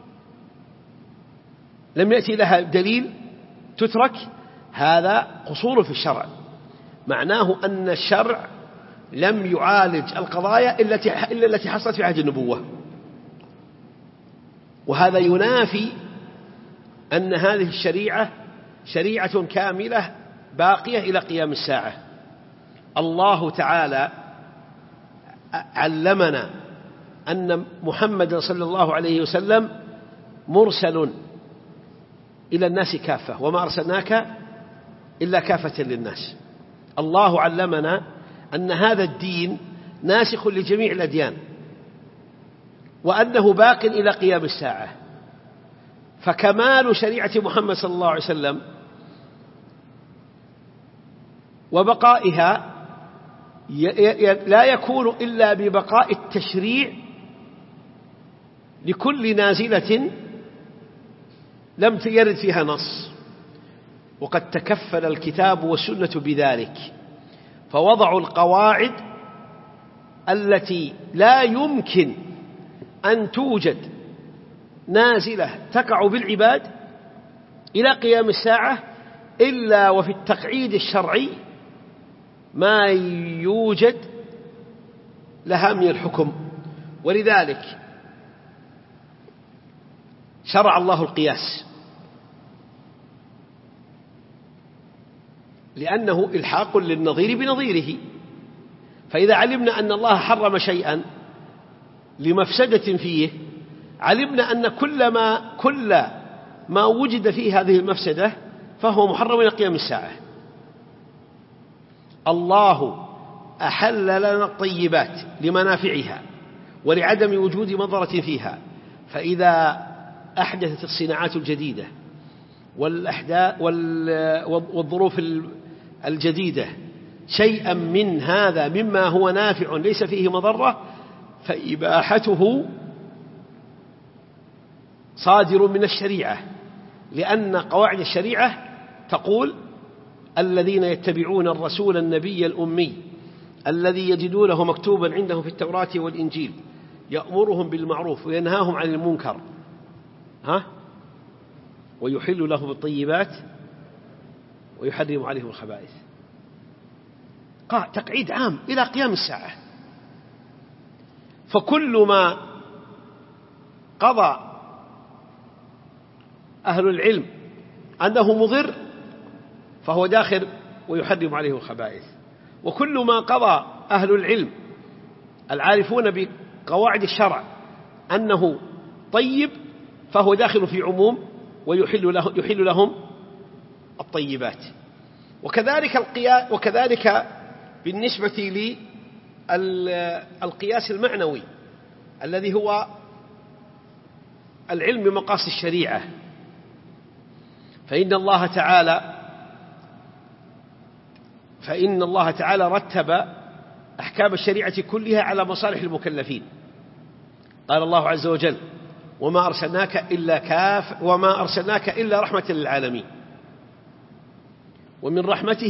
لم يأتي لها دليل تترك؟ هذا قصور في الشرع، معناه أن الشرع لم يعالج القضايا إلا التي حصلت في عهد النبوة، وهذا ينافي أن هذه الشريعة شريعة كاملة باقية إلى قيام الساعة. الله تعالى علمنا أن محمد صلى الله عليه وسلم مرسل إلى الناس كافة، وما أرسلناك إلا كافة للناس. الله علمنا أن هذا الدين ناسخ لجميع الأديان، وأنه باق إلى قيام الساعة. فكمال شريعة محمد صلى الله عليه وسلم وبقائها لا يكون إلا ببقاء التشريع لكل نازلة لم يرد فيها نص، وقد تكفل الكتاب والسنة بذلك، فوضعوا القواعد التي لا يمكن أن توجد نازلة تقع بالعباد إلى قيام الساعة إلا وفي التقعيد الشرعي ما يوجد لها من الحكم. ولذلك شرع الله القياس، لأنه إلحاق للنظير بنظيره. فإذا علمنا أن الله حرم شيئا لمفسدة فيه، علمنا أن كل ما وجد فيه هذه المفسدة فهو محرم إلى قيام الساعة. الله أحل لنا الطيبات لمنافعها ولعدم وجود مضرة فيها، فإذا أحدثت الصناعات الجديدة والظروف الجديدة شيئا من هذا مما هو نافع ليس فيه مضرة، فإباحته صادر من الشريعة، لأن قواعد الشريعة تقول: الذين يتبعون الرسول النبي الأمي الذي يجدونه مكتوبا عندهم في التوراة والإنجيل يأمرهم بالمعروف وينهاهم عن المنكر ويحل لهم الطيبات ويحرم عليهم الخبائث. تقعيد عام إلى قيام الساعة. فكل ما قضى أهل العلم أنه مضر فهو داخل ويحرم عليه الخبائث، وكل ما قضى أهل العلم العارفون بقواعد الشرع أنه طيب فهو داخل في عموم ويحل لهم الطيبات. وكذلك بالنسبة للقياس المعنوي الذي هو العلم بمقاصد الشريعة، فإن الله تعالى رتب أحكام الشريعة كلها على مصالح المكلفين. قال الله عز وجل: وما أرسلناك إلا رحمة للعالمين. ومن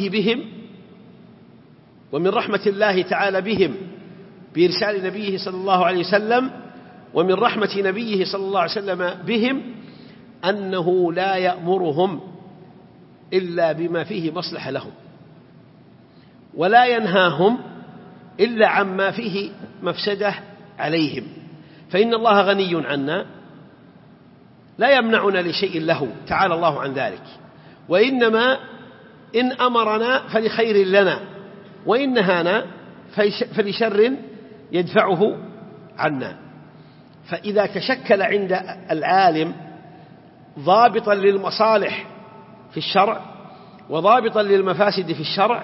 رحمة الله تعالى بهم بإرسال نبيه صلى الله عليه وسلم، ومن رحمة نبيه صلى الله عليه وسلم بهم أنه لا يأمرهم إلا بما فيه مصلحة لهم، ولا ينهاهم إلا عما فيه مفسدة عليهم. فإن الله غني عنا لا يمنعنا لشيء له تعالى الله عن ذلك، وإنما إن أمرنا فلخير لنا، وإن نهانا فلشر يدفعه عنا. فإذا تشكل عند العالم ضابطا للمصالح في الشرع وضابطا للمفاسد في الشرع،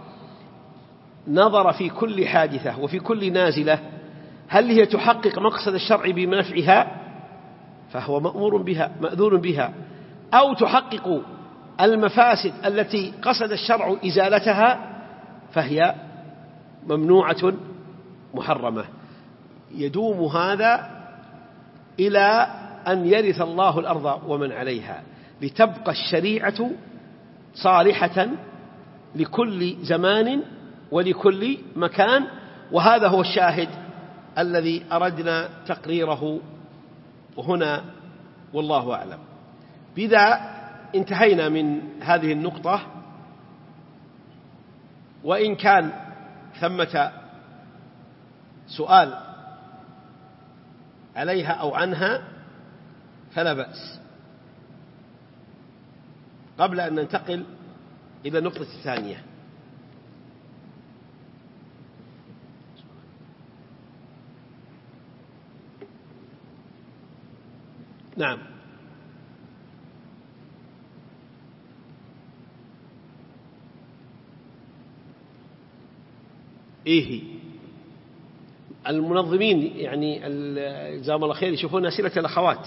نظر في كل حادثة وفي كل نازلة هل هي تحقق مقصد الشرع بمنفعها فهو مأمور بها مأذون بها، أو تحقق المفاسد التي قصد الشرع إزالتها فهي ممنوعة محرمة. يدوم هذا إلى أن يرث الله الأرض ومن عليها، لتبقى الشريعة صالحة لكل زمان ولكل مكان. وهذا هو الشاهد الذي أردنا تقريره هنا، والله أعلم. بذا انتهينا من هذه النقطة، وإن كان ثمة سؤال عليها أو عنها فلا بأس، قبل أن ننتقل إلى النقطة الثانية. نعم. المنظمين يعني جزاهم الله خير يشوفون أسئلة الأخوات.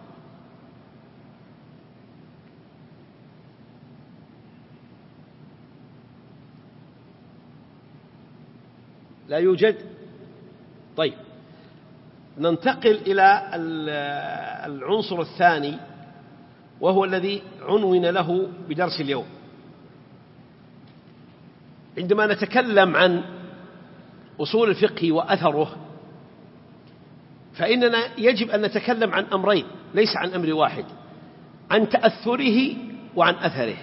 لا يوجد. طيب، ننتقل إلى العنصر الثاني، وهو الذي عنون له بدرس اليوم. عندما نتكلم عن أصول الفقه وأثره، فإننا يجب أن نتكلم عن أمرين، ليس عن أمر واحد، عن تأثره وعن أثره.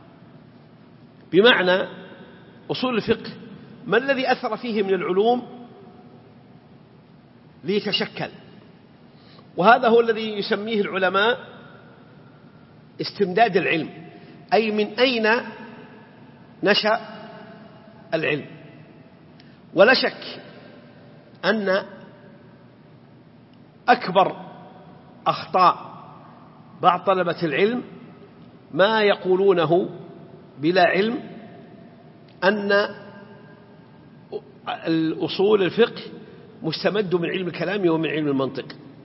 بمعنى أصول الفقه ما الذي أثر فيه من العلوم ليتشكل، وهذا هو الذي يسميه العلماء استمداد العلم، أي من أين نشأ العلم. ولا شك أن أكبر أخطاء بعض طلبة العلم ما يقولونه بلا علم، أن الأصول الفقه مستمد من علم الكلام ومن علم المنطق.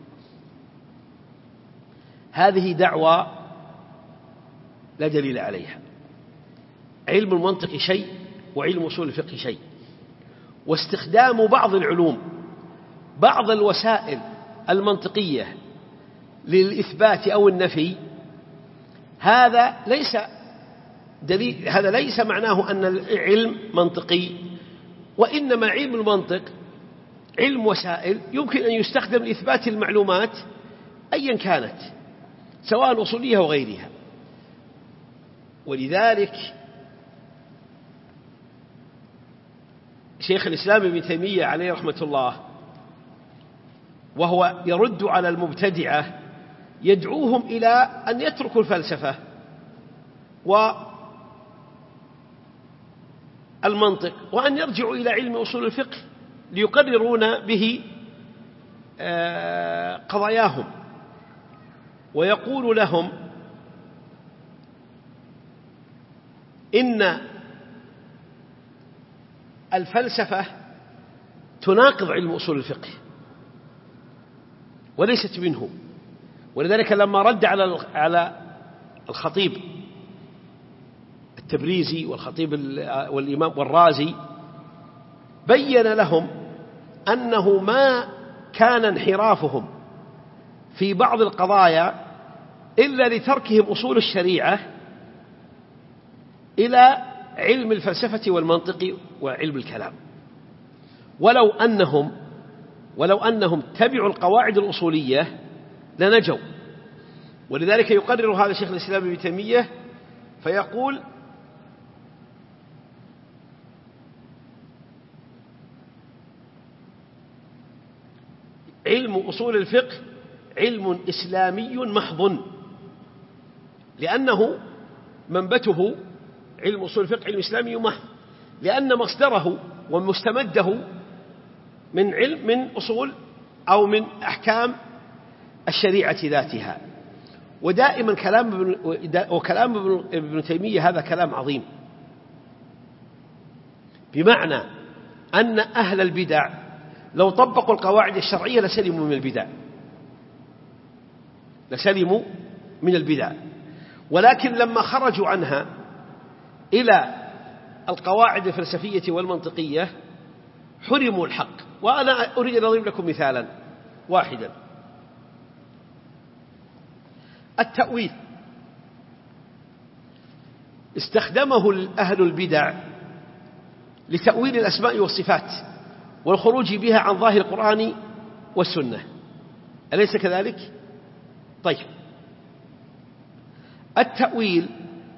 هذه دعوة لا دليل عليها. علم المنطق شيء وعلم أصول الفقه شيء، واستخدام بعض العلوم، بعض الوسائل المنطقية للإثبات أو النفي، هذا ليس دليل، هذا ليس معناه أن العلم منطقي، وإنما علم المنطق علم وسائل يمكن أن يستخدم لإثبات المعلومات أيا كانت، سواء أصولية أو غيرها. ولذلك شيخ الإسلام ابن تيمية عليه رحمة الله، وهو يرد على المبتدعة، يدعوهم إلى أن يتركوا الفلسفة والمنطق وأن يرجعوا إلى علم أصول الفقه ليقررون به قضاياهم. ويقول لهم إن الفلسفة تناقض علم أصول الفقه وليست منه. ولذلك لما رد على الخطيب التبريزي والخطيب والإمام والرازي، بين لهم أنه ما كان انحرافهم في بعض القضايا إلا لتركهم أصول الشريعة إلى علم الفلسفة والمنطق وعلم الكلام. ولو أنهم تبعوا القواعد الأصولية لنجوا. ولذلك يقرر هذا شيخ الإسلام ابن تيمية فيقول: علم أصول الفقه علم إسلامي محض، لأنه منبته علم أصول الفقه علم إسلامي محض، لأن مصدره ومستمده من أصول أو من أحكام الشريعة ذاتها. ودائما كلام ابن تيمية هذا كلام عظيم، بمعنى أن أهل البدع لو طبقوا القواعد الشرعية لسلموا من البدع، ولكن لما خرجوا عنها إلى القواعد الفلسفية والمنطقية حرموا الحق. وأنا أريد أن أضرب لكم مثالا واحدا. التأويل استخدمه أهل البدع لتأويل الأسماء والصفات والخروج بها عن ظاهر القرآن والسنة، أليس كذلك؟ طيب، التأويل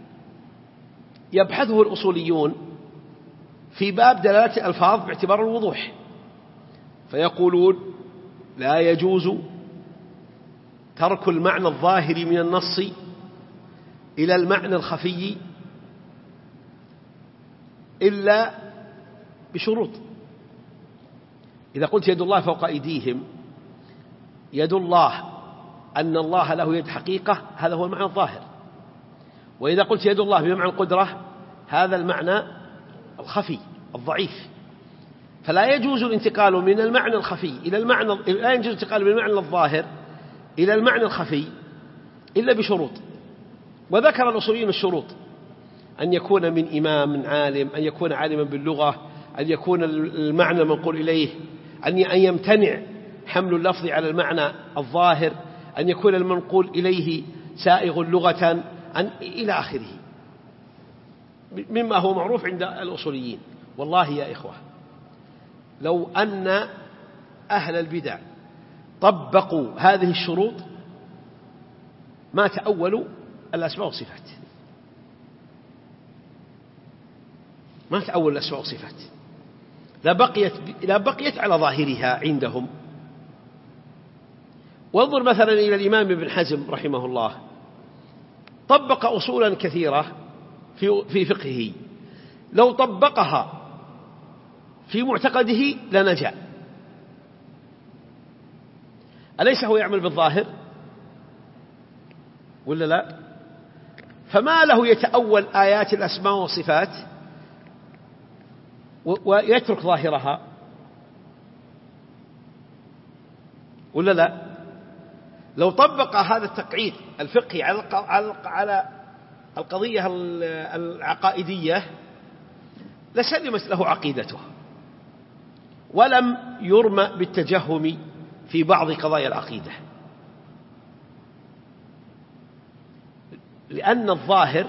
يبحثه الأصوليون في باب دلالة الألفاظ باعتبار الوضوح، فيقولون لا يجوز ترك المعنى الظاهر من النص إلى المعنى الخفي إلا بشروط. إذا قلت يد الله فوق أيديهم، يد الله أن الله له يد حقيقة، هذا هو المعنى الظاهر. وإذا قلت يد الله بمعنى القدرة، هذا المعنى الخفي الضعيف. فلا يجوز الانتقال من المعنى الخفي إلى المعنى، لا يجوز الانتقال من المعنى الظاهر إلى المعنى الخفي إلا بشروط. وذكر الأصوليون الشروط: أن يكون من إمام عالم، أن يكون عالما باللغة، أن يكون المعنى المنقول إليه، أن يمتنع حمل اللفظ على المعنى الظاهر، أن يكون المنقول إليه سائغ لغة، إلى آخره، مما هو معروف عند الأصوليين. والله يا إخوة، لو أن أهل البدع طبقوا هذه الشروط ما تأولوا الأسماء والصفات، ما تأول الأسماء والصفات، لا بقيت على ظاهرها عندهم. وانظر مثلا إلى الإمام ابن حزم رحمه الله، طبق أصولا كثيرة في فقهه، لو طبقها في معتقده لنجا. أليس هو يعمل بالظاهر ولا لا؟ فما له يتأول آيات الأسماء والصفات ويترك ظاهرها ولا لا؟ لو طبق هذا التقعيد الفقهي على القضية العقائدية لسلمت له عقيدته، ولم يرمى بالتجهم في بعض قضايا العقيدة، لأن الظاهر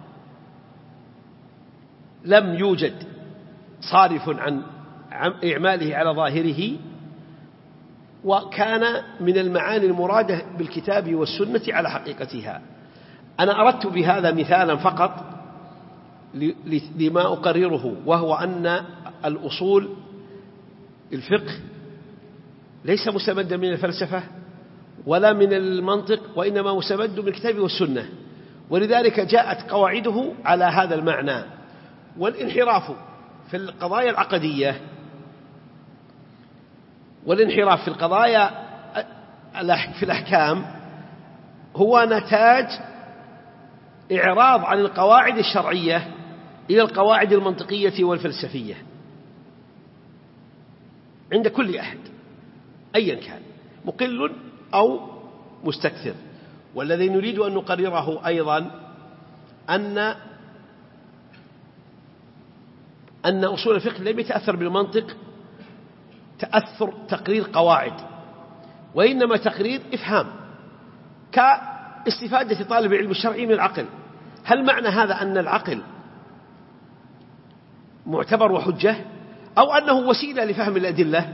لم يوجد صارف عن إعماله على ظاهره، وكان من المعاني المرادة بالكتاب والسنة على حقيقتها. أنا أردت بهذا مثالا فقط لما أقرره، وهو أن الأصول الفقه ليس مستمدا من الفلسفة ولا من المنطق، وإنما مستمد من الكتاب والسنة، ولذلك جاءت قواعده على هذا المعنى. والانحراف في القضايا العقدية والانحراف في القضايا في الأحكام هو نتاج إعراض عن القواعد الشرعية إلى القواعد المنطقية والفلسفية عند كل أحد أيا كان، مقل أو مستكثر. والذي نريد أن نقرره أيضا أن أصول الفقه لم يتأثر بالمنطق تأثر تقرير قواعد، وإنما تقرير إفهام، كاستفادة طالب العلم الشرعي من العقل. هل معنى هذا أن العقل معتبر وحجة، أو أنه وسيلة لفهم الأدلة؟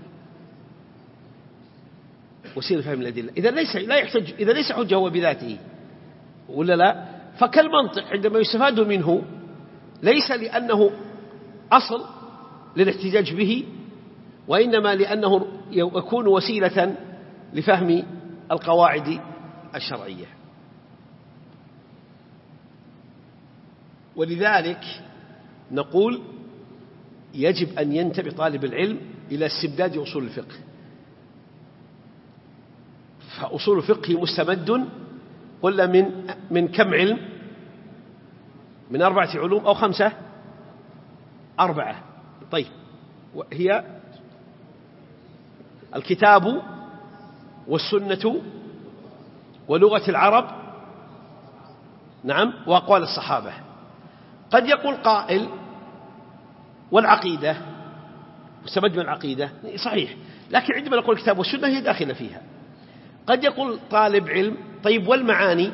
وسيلة لفهم الأدلة. إذا ليس حجة هو بذاته ولا لا؟ فكالمنطق عندما يستفاد منه ليس لأنه أصل للاحتجاج به، وإنما لأنه يكون وسيلة لفهم القواعد الشرعية. ولذلك نقول يجب أن ينتبه طالب العلم إلى استبداد أصول الفقه. فأصول الفقه مستمد قلنا من كم علم؟ من 4 علوم أو 5؟ 4. طيب، هي الكتاب والسنة ولغة العرب نعم، وأقوال الصحابة. قد يقول قائل والعقيدة مستمد من العقيدة، صحيح، لكن عندما نقول الكتاب والسنة هي داخلة فيها. قد يقول طالب علم طيب والمعاني،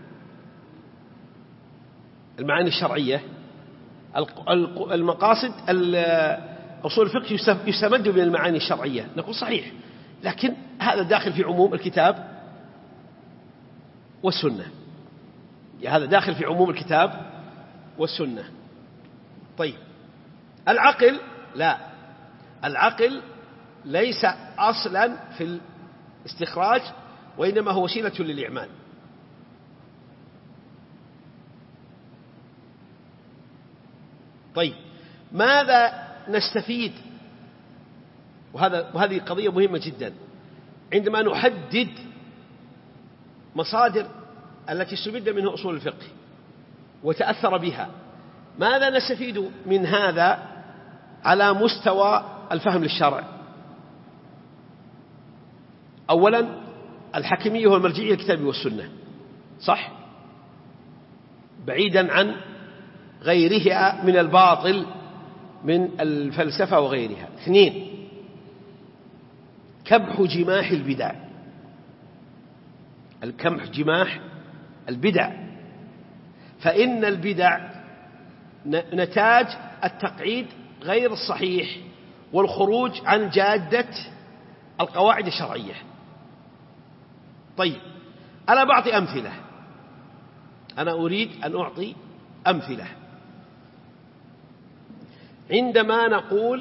المعاني الشرعية، المقاصد، أصول الفقه يستمد من المعاني الشرعية. نقول صحيح، لكن هذا داخل في عموم الكتاب والسنة، هذا داخل في عموم الكتاب والسنة. طيب العقل لا، العقل ليس أصلا في الاستخراج، وإنما هو وسيلة للإعمال. طيب ماذا نستفيد؟ وهذه قضية مهمة جدا عندما نحدد مصادر التي استمد منها أصول الفقه وتأثر بها. ماذا نستفيد من هذا على مستوى الفهم للشرع؟ أولا الحكمية والمرجعية الكتاب والسنة، صح، بعيدا عن غيرها من الباطل من الفلسفة وغيرها. اثنين كبح جماح البدع، الكمح جماح البدع، فإن البدع نتاج التقعيد غير الصحيح والخروج عن جادة القواعد الشرعية. طيب أنا بعطي أمثلة، أنا أريد أن أعطي أمثلة. عندما نقول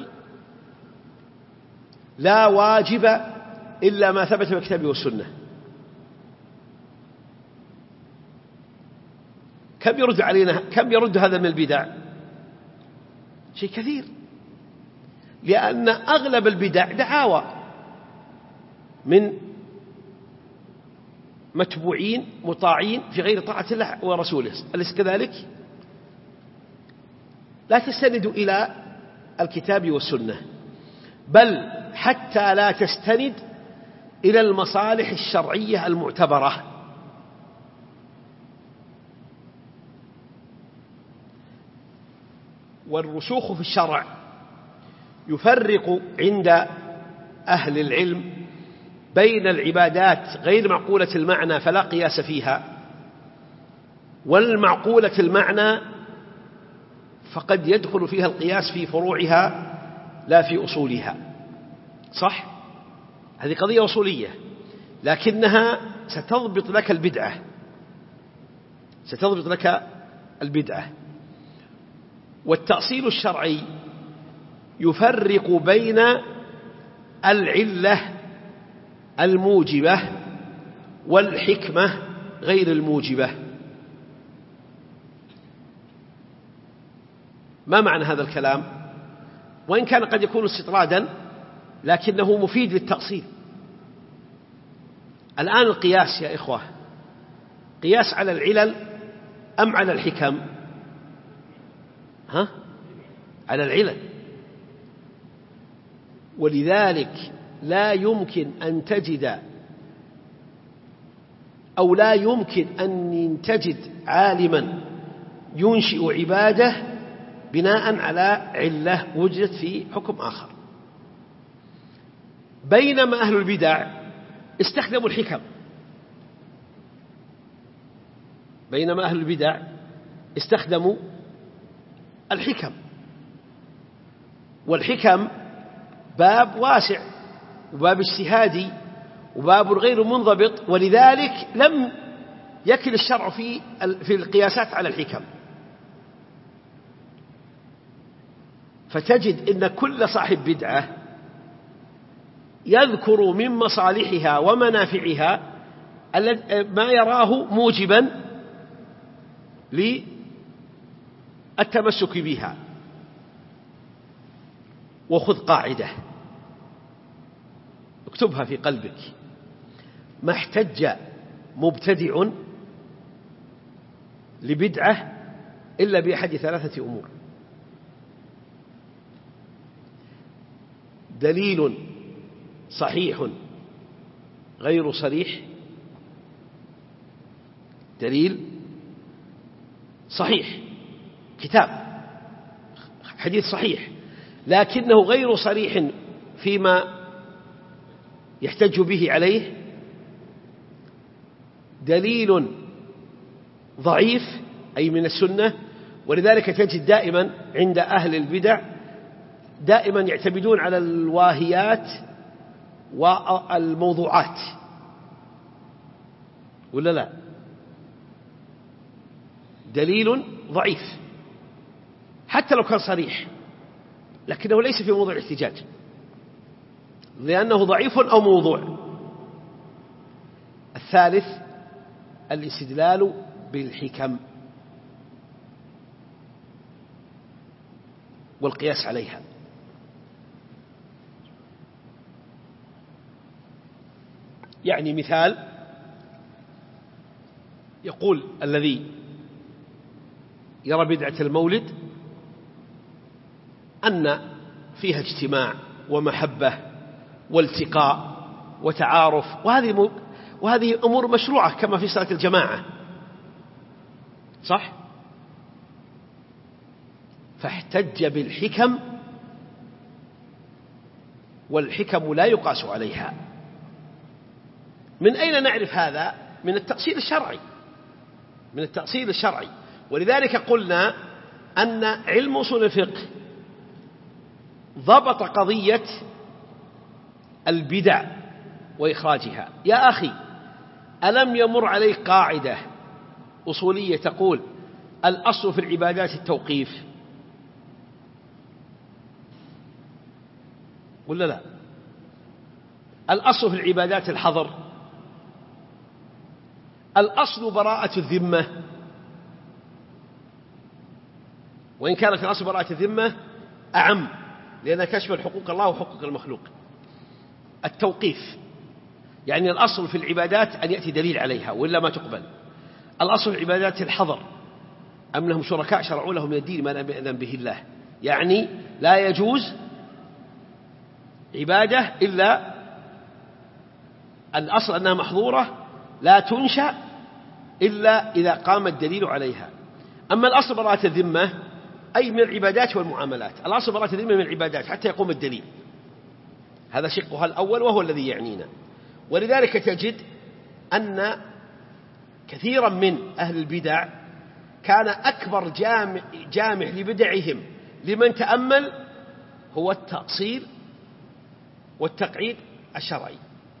لا واجب إلا ما ثبت في الكتاب والسنة، كم يرد علينا؟ كم يرد هذا من البدع؟ شيء كثير، لأن أغلب البدع دعاوى من متبوعين مطاعين في غير طاعة الله ورسوله، أليس كذلك؟ لا تستند إلى الكتاب والسنة، بل حتى لا تستند إلى المصالح الشرعية المعتبرة. والرسوخ في الشرع يفرق عند أهل العلم بين العبادات غير معقولة المعنى فلا قياس فيها، والمعقولة المعنى فقد يدخل فيها القياس في فروعها لا في أصولها، صح؟ هذه قضية أصولية، لكنها ستضبط لك البدعة، ستضبط لك البدعة. والتأصيل الشرعي يفرق بين العلة الموجبة والحكمة غير الموجبة. ما معنى هذا الكلام؟ وإن كان قد يكون استطرادا لكنه مفيد للتأصيل. الآن القياس يا إخوة، قياس على العلل أم على الحكم؟ على العلل. ولذلك لا يمكن أن تجد أو لا يمكن أن تجد عالما ينشئ عبادة بناء على علة وجدت في حكم آخر. بينما أهل البدع استخدموا الحكم، بينما أهل البدع استخدموا الحكم، والحكم باب واسع وباب اجتهادي وباب غير منضبط، ولذلك لم يكل الشرع في القياسات على الحكم. فتجد إن كل صاحب بدعة يذكر من مصالحها ومنافعها ما يراه موجبا للتمسك بها. وخذ قاعدة اكتبها في قلبك: ما احتج مبتدع لبدعة إلا بأحد ثلاثة أمور: دليل صحيح غير صريح، دليل صحيح، كتاب حديث صحيح، لكنه غير صريح فيما يحتج به عليه، دليل ضعيف أي من السنة. ولذلك تجد دائما عند أهل البدع دائما يعتمدون على الواهيات والموضوعات، ولا لا؟ دليل ضعيف حتى لو كان صريح، لكنه ليس في موضوع الاحتجاج لأنه ضعيف أو موضوع. الثالث الاستدلال بالحكم والقياس عليها. يعني مثال، يقول الذي يرى بدعة المولد أن فيها اجتماع ومحبة والتقاء وتعارف، وهذه أمور مشروعة كما في صلاة الجماعة، صح؟ فاحتج بالحكم، والحكم لا يقاس عليها. من أين نعرف هذا؟ من التأصيل الشرعي، من التأصيل الشرعي. ولذلك قلنا أن علم أصول الفقه ضبط قضية البدع وإخراجها. يا أخي، ألم يمر عليك قاعدة أصولية تقول الأصل في العبادات التوقيف، ولا لا؟ الأصل في العبادات الحظر، الأصل براءة الذمة، وإن كانت الأصل براءة الذمة أعم لأنها تشمل حقوق الله وحقوق المخلوق. التوقيف يعني الأصل في العبادات أن يأتي دليل عليها وإلا ما تقبل. الأصل في العبادات الحظر، أم لهم شركاء شرعوا لهم من الدين ما لم يأذن به الله، يعني لا يجوز عبادة إلا الأصل أنها محظورة لا تنشأ إلا إذا قام الدليل عليها. أما الأصل براءة الذمة أي من العبادات والمعاملات، الأصل براءة الذمة من العبادات حتى يقوم الدليل، هذا شقها الأول وهو الذي يعنينا. ولذلك تجد أن كثيرا من أهل البدع كان أكبر جامع لبدعهم لمن تأمل هو التأصيل والتقعيد الشرعي.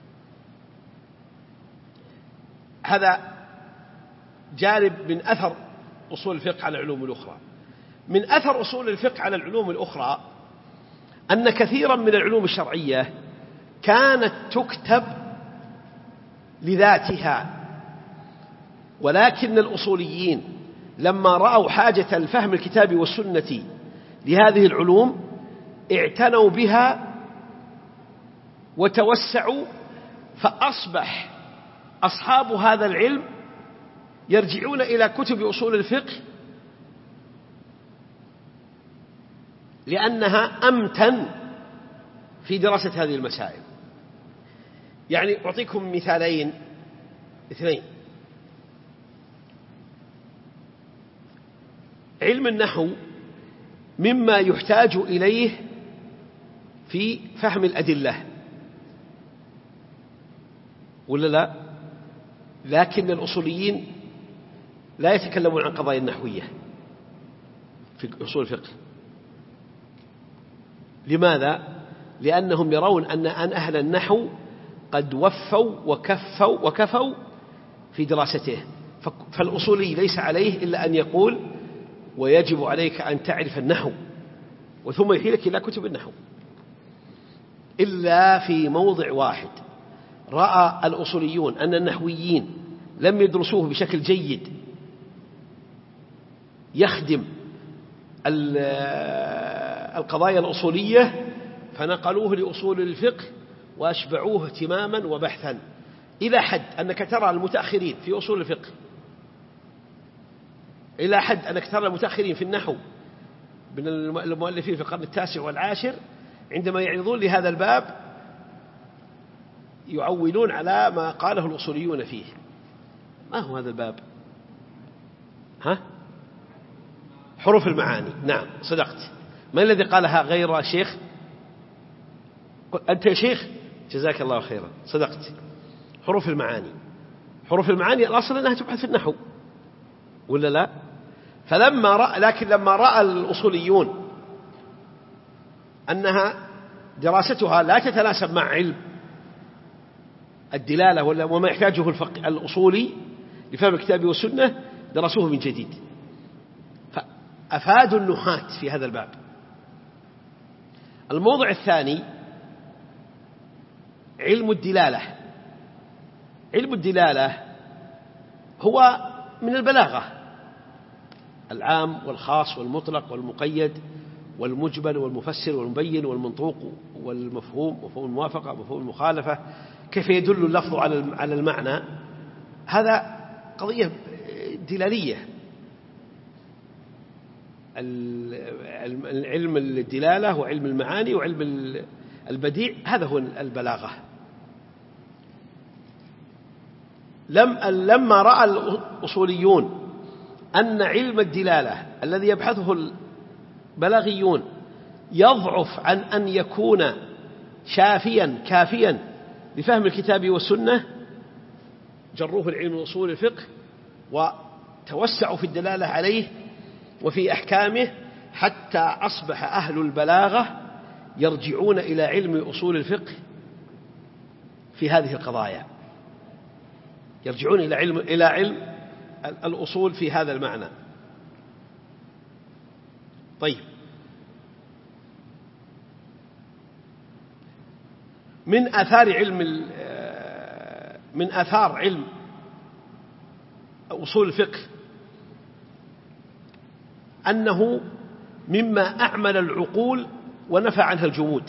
هذا جانب من أثر أصول الفقه على العلوم الأخرى. من أثر أصول الفقه على العلوم الأخرى أن كثيرا من العلوم الشرعية كانت تكتب لذاتها، ولكن الأصوليين لما رأوا حاجة الفهم الكتاب والسنة لهذه العلوم اعتنوا بها وتوسعوا، فأصبح أصحاب هذا العلم يرجعون إلى كتب أصول الفقه لأنها أمتن في دراسة هذه المسائل. يعني أعطيكم مثالين اثنين. علم النحو مما يحتاج إليه في فهم الأدلة، ولا لا؟ لكن الأصوليين لا يتكلمون عن قضايا النحوية في أصول الفقه. لماذا؟ لأنهم يرون أن أهل النحو قد وفوا وكفوا في دراسته، فالأصولي ليس عليه إلا أن يقول ويجب عليك أن تعرف النحو، وثم يحيلك إلى كتب النحو. إلا في موضع واحد رأى الأصوليون أن النحويين لم يدرسوه بشكل جيد يخدم القضايا الأصولية، فنقلوه لأصول الفقه وأشبعوه اهتماما وبحثا، إلى حد أنك ترى المتأخرين في أصول الفقه، إلى حد أنك ترى المتأخرين في النحو من المؤلفين في القرن التاسع والعاشر عندما يعرضون لهذا الباب يعولون على ما قاله الأصوليون فيه. ما هو هذا الباب؟ حروف المعاني. نعم صدقت. من الذي قالها غير شيخ؟ أنت يا شيخ، جزاك الله خيرا، صدقت. حروف المعاني. حروف المعاني الأصل أنها تبحث في النحو ولا لا؟ لكن لما رأى الأصوليون أنها دراستها لا تتناسب مع علم الدلالة وما يحتاجه الأصولي لفهم الكتاب والسنة، درسوه من جديد، فأفادوا النحاة في هذا الباب. الموضع الثاني علم الدلالة. علم الدلالة هو من البلاغة، العام والخاص والمطلق والمقيد والمجمل والمفسر والمبين والمنطوق والمفهوم، مفهوم الموافقة، مفهوم المخالفة، كيف يدل اللفظ على المعنى. هذا قضية دلالية. علم الدلالة وعلم المعاني وعلم البديع، هذا هو البلاغة. لما رأى الأصوليون أن علم الدلالة الذي يبحثه البلاغيون يضعف عن أن يكون كافيا لفهم الكتاب والسنة، جروه العلم أصول الفقه وتوسعوا في الدلالة عليه وفي أحكامه، حتى أصبح أهل البلاغة يرجعون إلى علم أصول الفقه في هذه القضايا، يرجعون إلى علم الأصول في هذا المعنى. طيب، من آثار علم أصول الفقه أنه مما أعمل العقول ونفى عنها الجمود.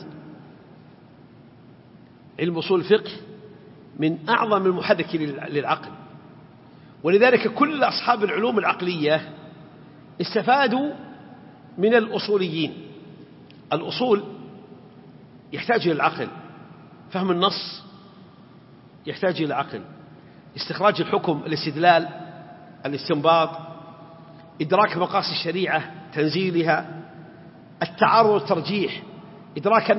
علم أصول الفقه من أعظم المحرك للعقل، ولذلك كل أصحاب العلوم العقلية استفادوا من الأصوليين. الأصول يحتاج إلى العقل، فهم النص يحتاج إلى عقل، استخراج الحكم الاستدلال الاستنباط، إدراك مقاصد الشريعة تنزيلها، التعارض والترجيح، إدراك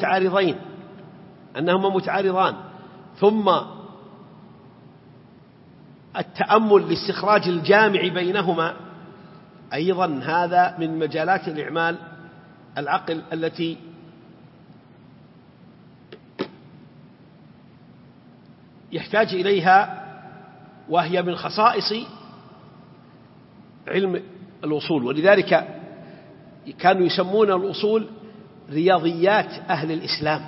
أنهما متعارضان، ثم التأمل لاستخراج الجامع بينهما. أيضا هذا من مجالات الإعمال العقل التي يحتاج إليها، وهي من خصائص علم الأصول. ولذلك كانوا يسمون الأصول رياضيات أهل الإسلام.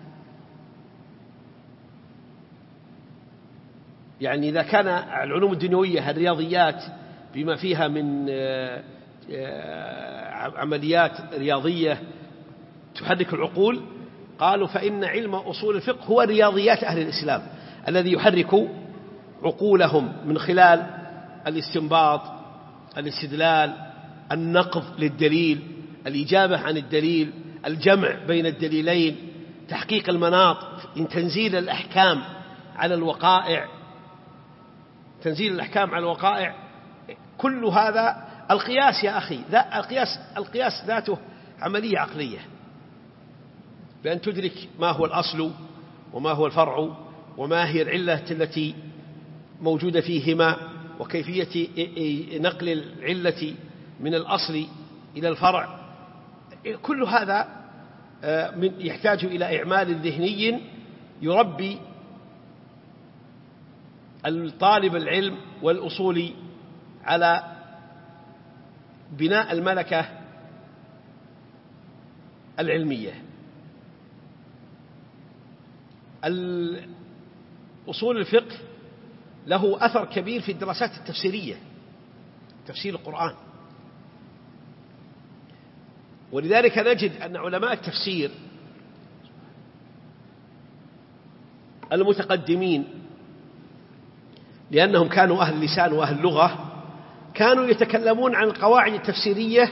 يعني إذا كان العلوم الدنيوية الرياضيات بما فيها من عمليات رياضية تحرك العقول، قالوا فإن علم أصول الفقه هو رياضيات أهل الإسلام الذي يحرك عقولهم من خلال الاستنباط، الاستدلال، النقض للدليل، الإجابة عن الدليل، الجمع بين الدليلين، تحقيق المناط، تنزيل الأحكام على الوقائع، كل هذا. القياس يا أخي، القياس ذاته عملية عقلية، بأن تدرك ما هو الأصل وما هو الفرع وما هي العلة التي موجودة فيهما، وكيفية نقل العلة من الأصل إلى الفرع. كل هذا يحتاج إلى إعمال ذهني يربي الطالب العلم والأصولي على بناء الملكة العلمية. أصول الفقه له أثر كبير في الدراسات التفسيرية، تفسير القرآن. ولذلك نجد أن علماء التفسير المتقدمين، لأنهم كانوا أهل لسان وأهل لغة، كانوا يتكلمون عن القواعد التفسيرية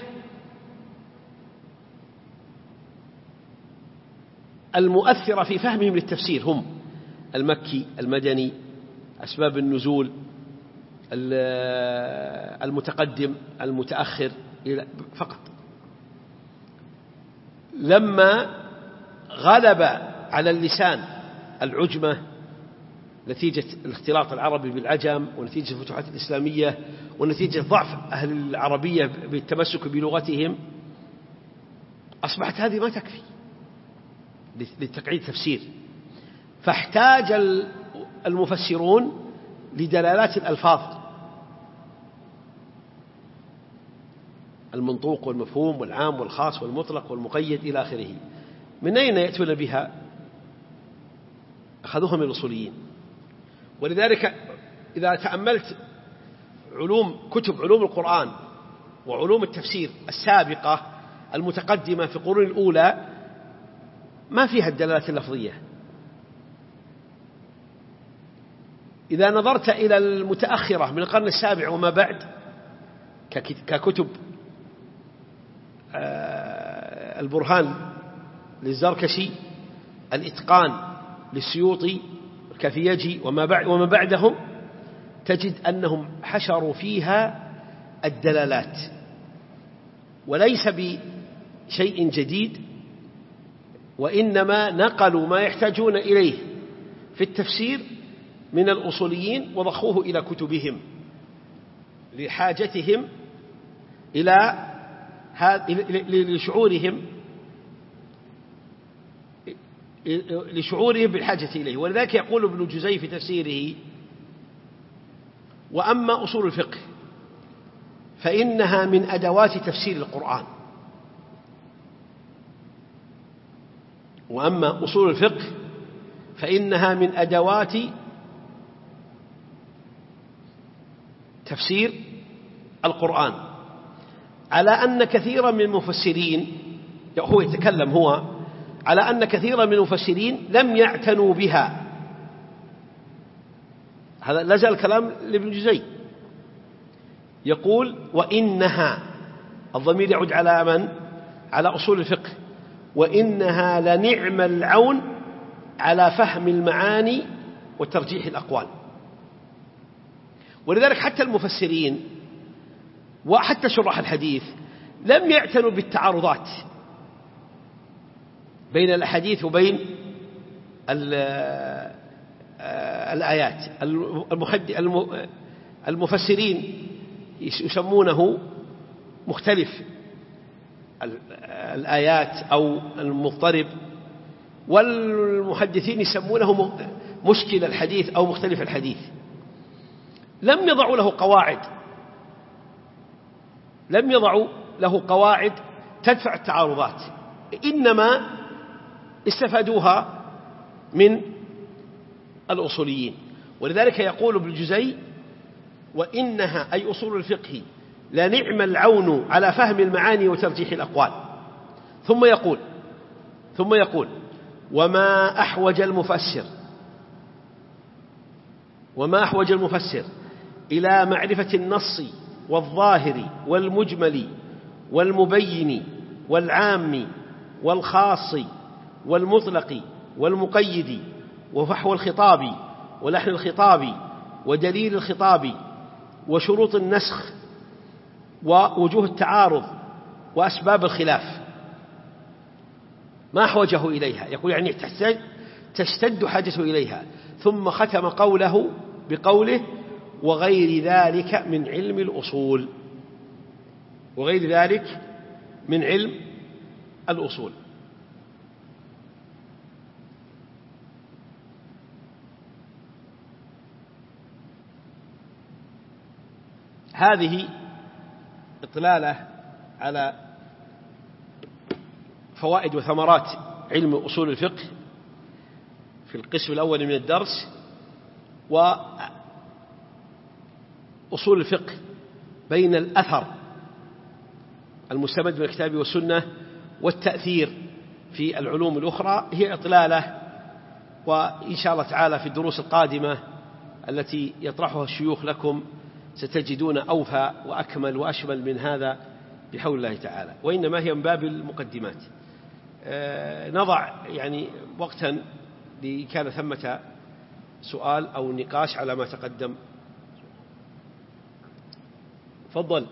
المؤثرة في فهمهم للتفسير، هم المكي، المدني، أسباب النزول، المتقدم المتأخر فقط. لما غلب على اللسان العجمة نتيجة الاختلاط العربي بالعجم، ونتيجة الفتوحات الإسلامية، ونتيجة ضعف أهل العربية بالتمسك بلغتهم، أصبحت هذه ما تكفي لتقعيد التفسير، فاحتاج المفسرون لدلالات الألفاظ، المنطوق والمفهوم والعام والخاص والمطلق والمقيد إلى آخره. من أين يأتون بها؟ أخذوها من الأصوليين. ولذلك إذا تأملت كتب علوم القرآن وعلوم التفسير السابقة المتقدمة في القرون الأولى ما فيها الدلالات اللفظية. إذا نظرت إلى المتأخرة من القرن السابع وما بعد ككتب البرهان للزركشي، الإتقان للسيوطي، الكافيجي وما بعدهم، تجد أنهم حشروا فيها الدلالات، وليس بشيء جديد، وإنما نقلوا ما يحتاجون إليه في التفسير من الأصوليين وضخوه إلى كتبهم لحاجتهم لشعورهم بالحاجة إليه. ولذلك يقول ابن جزي في تفسيره: وأما أصول الفقه فإنها من أدوات تفسير القرآن. وأما أصول الفقه فإنها من أدوات تفسير القرآن، على أن كثيرا من المفسرين، هو يتكلم على أن كثيرا من المفسرين لم يعتنوا بها. هذا لازال الكلام لابن جزي. يقول: وإنها، الضمير يعود على من؟ على أصول الفقه. وإنها لنعم العون على فهم المعاني وترجيح الأقوال. ولذلك حتى المفسرين وحتى شراح الحديث لم يعتنوا بالتعارضات بين الأحاديث وبين الآيات. المفسرين يسمونه مختلف الآيات أو المضطرب، والمحدثين يسمونه مشكل الحديث أو مختلف الحديث. لم يضعوا له قواعد تدفع التعارضات، إنما استفادوها من الأصوليين. ولذلك يقول ابن جزي: وإنها أي أصول الفقه لنعم العون على فهم المعاني وترجيح الأقوال. ثم يقول: وما أحوج المفسر إلى معرفة النص والظاهر والمجمل والمبين والعام والخاص والمطلق والمقيد وفحوى الخطاب ولحن الخطاب ودليل الخطاب وشروط النسخ ووجوه التعارض وأسباب الخلاف، ما أحوجه إليها. يقول يعني تشتد حاجته إليها. ثم ختم قوله بقوله: وغير ذلك من علم الأصول. وغير ذلك من علم الأصول. هذه إطلالة على فوائد وثمرات علم أصول الفقه في القسم الأول من الدرس. وأصول الفقه بين الأثر المستمد من الكتاب والسنة والتأثير في العلوم الأخرى هي إطلالة، وإن شاء الله تعالى في الدروس القادمة التي يطرحها الشيوخ لكم ستجدون أوفى وأكمل وأشمل من هذا بحول الله تعالى، وإنما هي من باب المقدمات. نضع يعني وقتا لكان ثمة سؤال أو نقاش على ما تقدم. تفضل.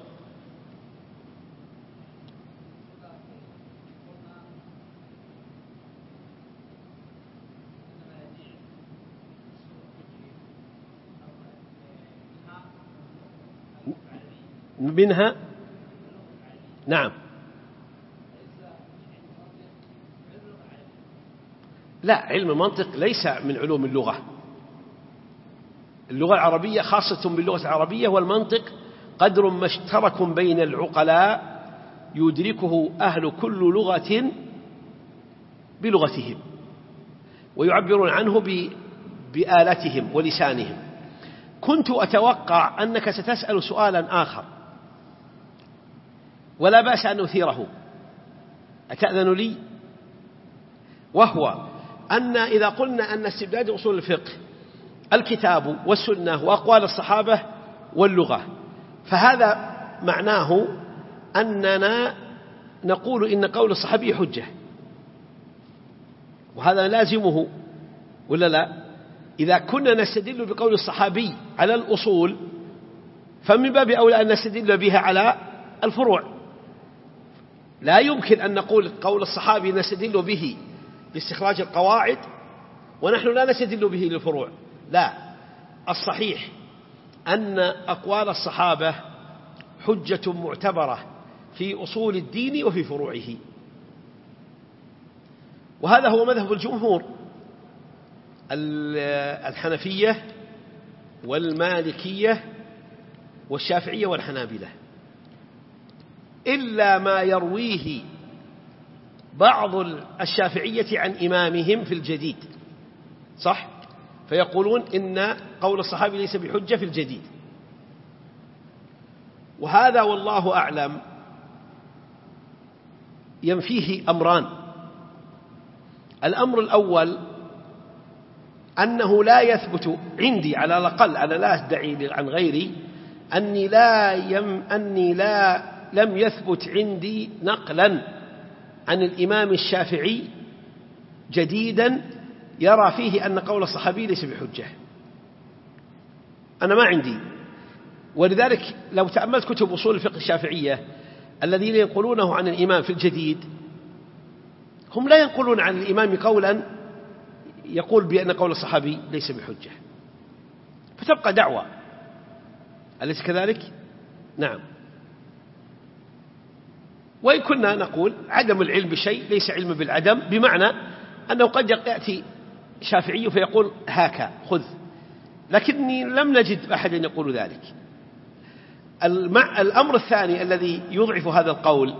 منها نعم. لا، علم المنطق ليس من علوم اللغة. اللغة العربية خاصة باللغة العربية، والمنطق قدر ما اشترك بين العقلاء يدركه أهل كل لغة بلغتهم، ويعبرون عنه بآلتهم ولسانهم. كنت أتوقع أنك ستسأل سؤالا آخر، ولا بأس أن أثيره، أتأذن لي؟ وهو أن إذا قلنا أن استبداد أصول الفقه الكتاب والسنة وأقوال الصحابة واللغة، فهذا معناه أننا نقول إن قول الصحابي حجة، وهذا لازمه ولا لا؟ إذا كنا نستدل بقول الصحابي على الأصول، فمن باب أولى أن نستدل بها على الفروع. لا يمكن أن نقول قول الصحابي نستدل به لاستخراج القواعد ونحن لا نستدل به للفروع. لا، الصحيح أن أقوال الصحابة حجة معتبرة في أصول الدين وفي فروعه، وهذا هو مذهب الجمهور، الحنفية والمالكية والشافعية والحنابلة، إلا ما يرويه بعض الشافعية عن إمامهم في الجديد، صح؟ فيقولون إن قول الصحابي ليس بحجة في الجديد، وهذا والله أعلم ينفيه أمران. الأمر الأول أنه لا يثبت عندي، على الأقل أنا لا أدعي عن غيري أني لم يثبت عندي نقلا عن الإمام الشافعي جديدا يرى فيه أن قول الصحابي ليس بحجة. أنا ما عندي، ولذلك لو تأملت كتب أصول الفقه الشافعية الذين ينقلونه عن الإمام في الجديد، هم لا ينقلون عن الإمام قولا يقول بأن قول الصحابي ليس بحجة، فتبقى دعوة، أليس كذلك؟ نعم. وإن كنا نقول عدم العلم بشيء ليس علم بالعدم، بمعنى أنه قد يأتي شافعي فيقول هاكا خذ، لكني لم نجد أحدا يقول ذلك. الأمر الثاني الذي يضعف هذا القول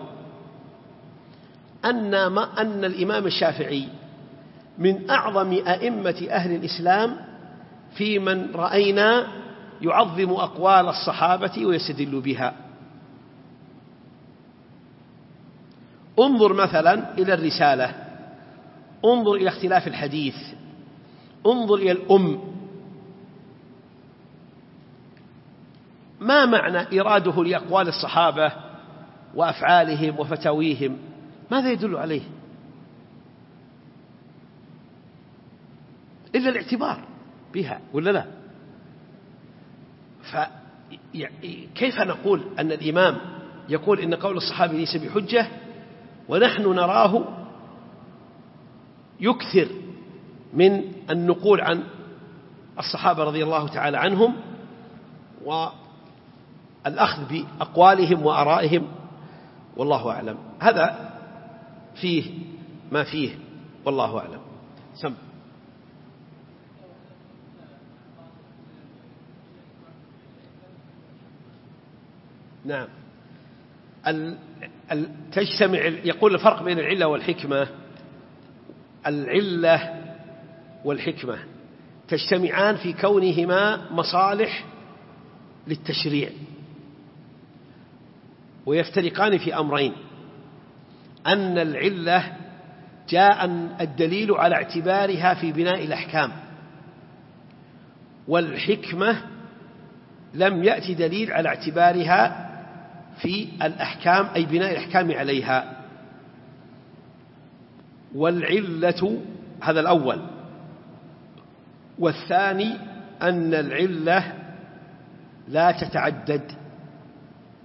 أن الإمام الشافعي من أعظم أئمة أهل الإسلام في من رأينا يعظم أقوال الصحابة ويستدل بها. انظر مثلا إلى الرسالة، انظر إلى اختلاف الحديث، انظر إلى ما معنى إراده لأقوال الصحابة وأفعالهم وفتاويهم؟ ماذا يدل عليه إلا الاعتبار بها ولا لا؟ فكيف نقول أن الإمام يقول إن قول الصحابي ليس بحجة ونحن نراه يكثر من النقول عن الصحابة رضي الله تعالى عنهم والأخذ بأقوالهم وآرائهم؟ والله أعلم. هذا فيه ما فيه، والله أعلم. سم. نعم. تجتمع، يقول الفرق بين العلة والحكمة. العلة والحكمة تجتمعان في كونهما مصالح للتشريع، ويفترقان في أمرين: أن العلة جاء الدليل على اعتبارها في بناء الأحكام، والحكمة لم يأتي دليل على اعتبارها في الأحكام، أي بناء الأحكام عليها. والعلة، هذا الأول. والثاني أن العلة لا تتعدد،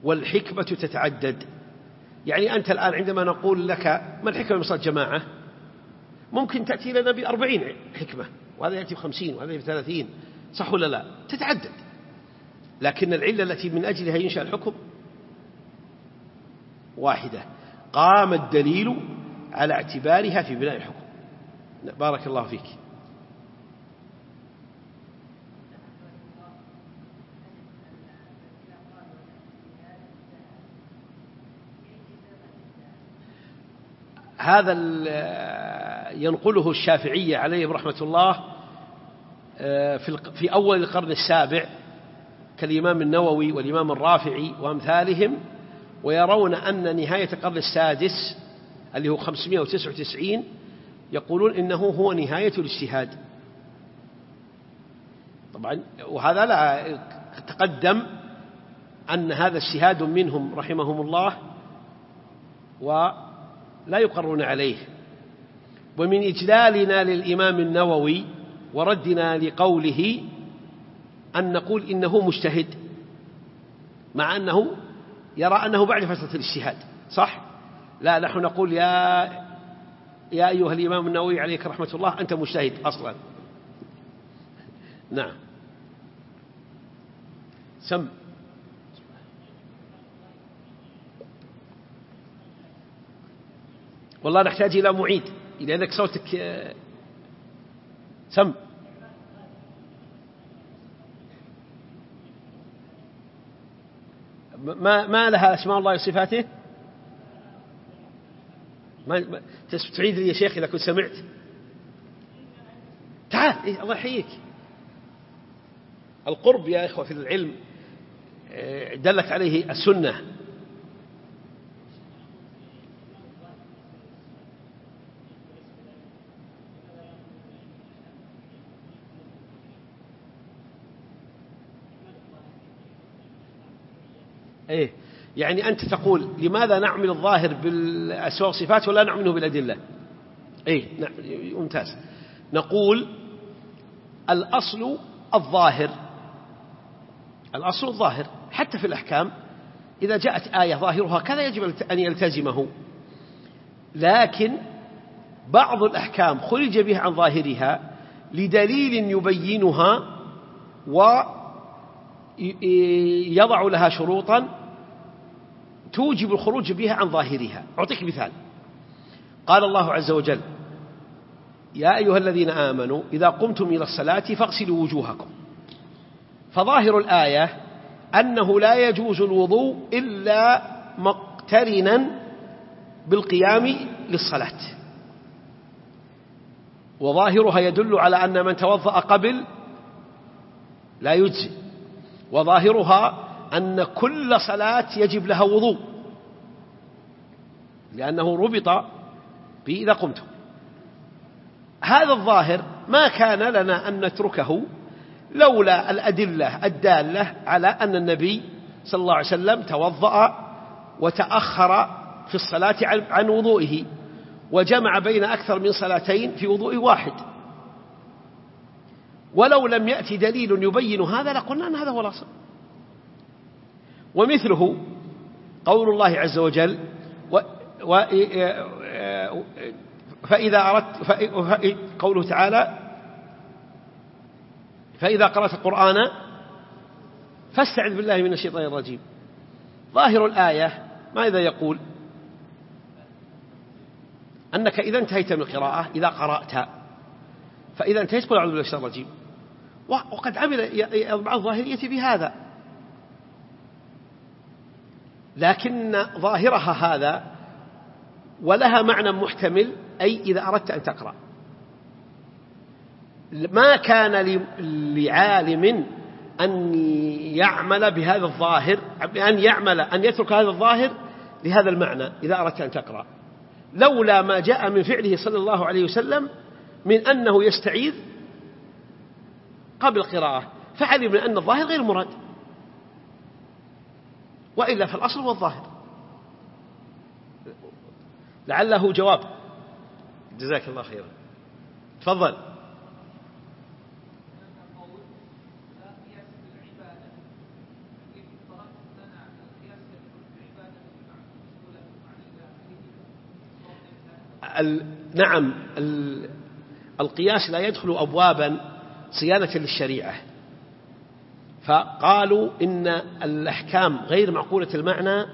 والحكمة تتعدد. يعني أنت الآن عندما نقول لك ما الحكمة من صلاة جماعة، ممكن تأتي لنا ب40 حكمة، وهذا يأتي ب50 وهذا يأتي ب30، صح ولا لا؟ تتعدد. لكن العلة التي من أجلها ينشأ الحكم واحدة، قام الدليل على اعتبارها في بناء الحكم. بارك الله فيك. هذا ينقله الشافعية عليه رحمة الله في أول القرن السابع كالإمام النووي والإمام الرافعي وأمثالهم، ويرون أن نهاية القرن السادس اللي هو 599 يقولون إنه هو نهاية الاجتهاد. طبعا وهذا لا تقدم أن هذا اجتهاد منهم رحمهم الله ولا يقرون عليه. ومن إجلالنا للإمام النووي وردنا لقوله أن نقول إنه مجتهد، مع أنه يرى أنه بعد فترة الاجتهاد، صح؟ لا، نحن نقول يا أيها الإمام النووي عليك رحمة الله أنت مجتهد أصلا. نعم. سم. والله نحتاج إلى معيد لأنك صوتك. سم. ما لها أسماء الله وصفاته؟ ما تعيد لي يا شيخ إذا كنت سمعت. تعال. الله يحييك. القرب يا إخوة في العلم دلت عليه السنة. إيه يعني أنت تقول لماذا نعمل الظاهر بالأسماء والصفات ولا نعمله بالأدلة؟ إيه نعم، ممتاز. نقول الأصل الظاهر، الأصل الظاهر حتى في الأحكام. إذا جاءت آية ظاهرها كذا يجب أن يلتزمه، لكن بعض الأحكام خرج بها عن ظاهرها لدليل يبينها ويضع لها شروطا توجب الخروج بها عن ظاهرها. أعطيك مثال. قال الله عز وجل: يا أيها الذين آمنوا إذا قمتم إلى الصلاة فاغسلوا وجوهكم. فظاهر الآية أنه لا يجوز الوضوء إلا مقترنا بالقيام للصلاة، وظاهرها يدل على أن من توضأ قبل لا يجزي، وظاهرها أن كل صلاة يجب لها وضوء لأنه ربط بإذا قمتم. هذا الظاهر ما كان لنا أن نتركه لولا الأدلة الدالة على أن النبي صلى الله عليه وسلم توضأ وتأخر في الصلاة عن وضوئه وجمع بين أكثر من صلاتين في وضوء واحد. ولو لم يأتي دليل يبين هذا لقلنا أن هذا هو الأصل. ومثله قول الله عز وجل: فإذا أردت، قوله تعالى: فإذا قرأت القرآن فاستعذ بالله من الشيطان الرجيم. ظاهر الآية ماذا يقول؟ أنك إذا انتهيت من القراءة، إذا قرأت فإذا انتهيت قل أعوذ بالله من الشيطان الرجيم. وقد عمل بعض الظاهرية بهذا، لكن ظاهرها هذا ولها معنى محتمل، أي إذا أردت أن تقرأ. ما كان لعالم أن يعمل بهذا الظاهر، أن يترك هذا الظاهر لهذا المعنى إذا أردت أن تقرأ، لولا ما جاء من فعله صلى الله عليه وسلم من أنه يستعيذ قبل القراءة، فعلمنا أن الظاهر غير مراد، وإلا فالأصل هو الظاهر. لعله جواب. جزاك الله خيرا. تفضل. نعم، القياس لا يدخل أبوابا صيانة للشريعة، فقالوا إن الأحكام غير معقولة المعنى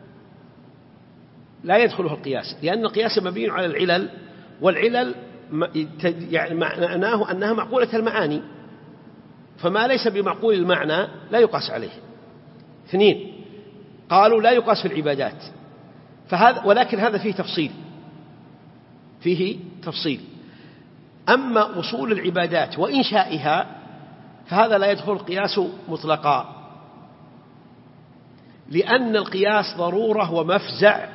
لا يدخلها القياس، لأن القياس مبني على العلل، والعلل يعني معناه أنها معقولة المعاني، فما ليس بمعقول المعنى لا يقاس عليه. 2، قالوا لا يقاس في العبادات، ولكن هذا فيه تفصيل. أما أصول العبادات وإنشائها فهذا لا يدخل القياس مطلقا، لأن القياس ضرورة ومفزع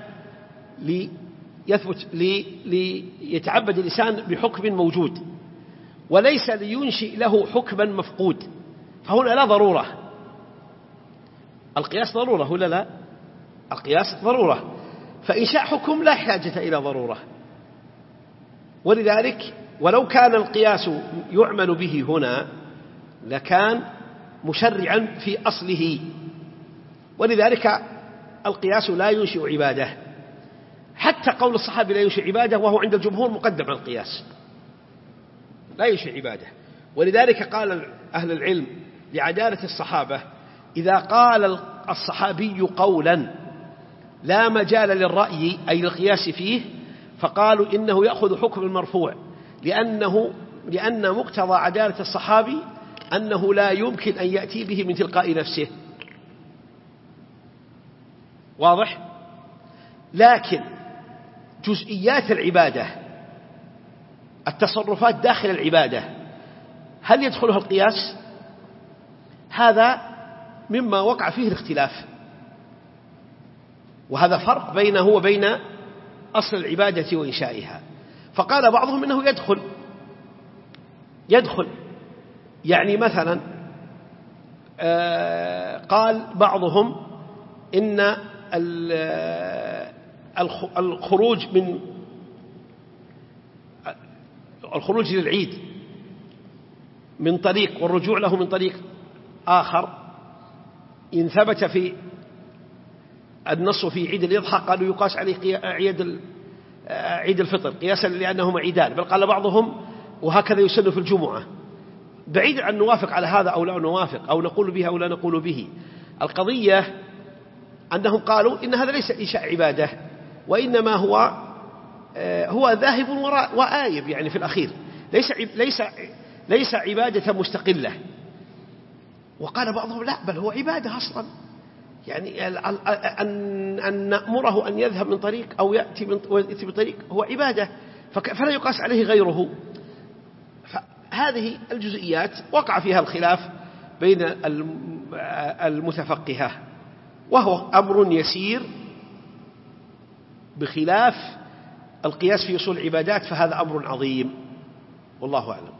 ليتعبد الإنسان بحكم موجود، وليس لينشئ له حكما مفقود، فهنا لا ضرورة. القياس ضرورة ولا لا؟ القياس ضرورة، فإنشاء حكم لا حاجة إلى ضرورة. ولذلك ولو كان القياس يعمل به هنا لكان مشرعا في أصله، ولذلك القياس لا ينشئ عبادة. حتى قول الصحابي لا ينشئ عبادة وهو عند الجمهور مقدم على القياس، لا ينشئ عبادة. ولذلك قال أهل العلم لعدالة الصحابة: إذا قال الصحابي قولا لا مجال للرأي أي القياس فيه، فقالوا إنه يأخذ حكم المرفوع، لأن مقتضى عدالة الصحابي أنه لا يمكن أن يأتي به من تلقاء نفسه. واضح؟ لكن جزئيات العبادة، التصرفات داخل العبادة، هل يدخلها القياس؟ هذا مما وقع فيه الاختلاف، وهذا فرق بينه وبين أصل العبادة وإنشائها. فقال بعضهم إنه يدخل، يعني مثلا قال بعضهم إن الخروج للعيد من طريق والرجوع له من طريق آخر، إن ثبت في النص في عيد الإضحى قالوا يقاس عليه عيد الفطر قياسا لأنهما عيدان. بل قال بعضهم وهكذا يسن في الجمعة، بعيد عن نوافق على هذا أو لا نوافق، أو نقول به أو لا نقول به. القضية أنهم قالوا إن هذا ليس إنشاء عبادة، وإنما هو ذاهب وآيب، يعني في الأخير ليس عبادة مستقلة. وقال بعضهم لا، بل هو عبادة أصلا، يعني أن نأمره أن يذهب من طريق أو يأتي من طريق هو عبادة، فلا يقاس عليه غيره. هذه الجزئيات وقع فيها الخلاف بين المتفقهة، وهو أمر يسير بخلاف القياس في أصول العبادات، فهذا أمر عظيم، والله أعلم.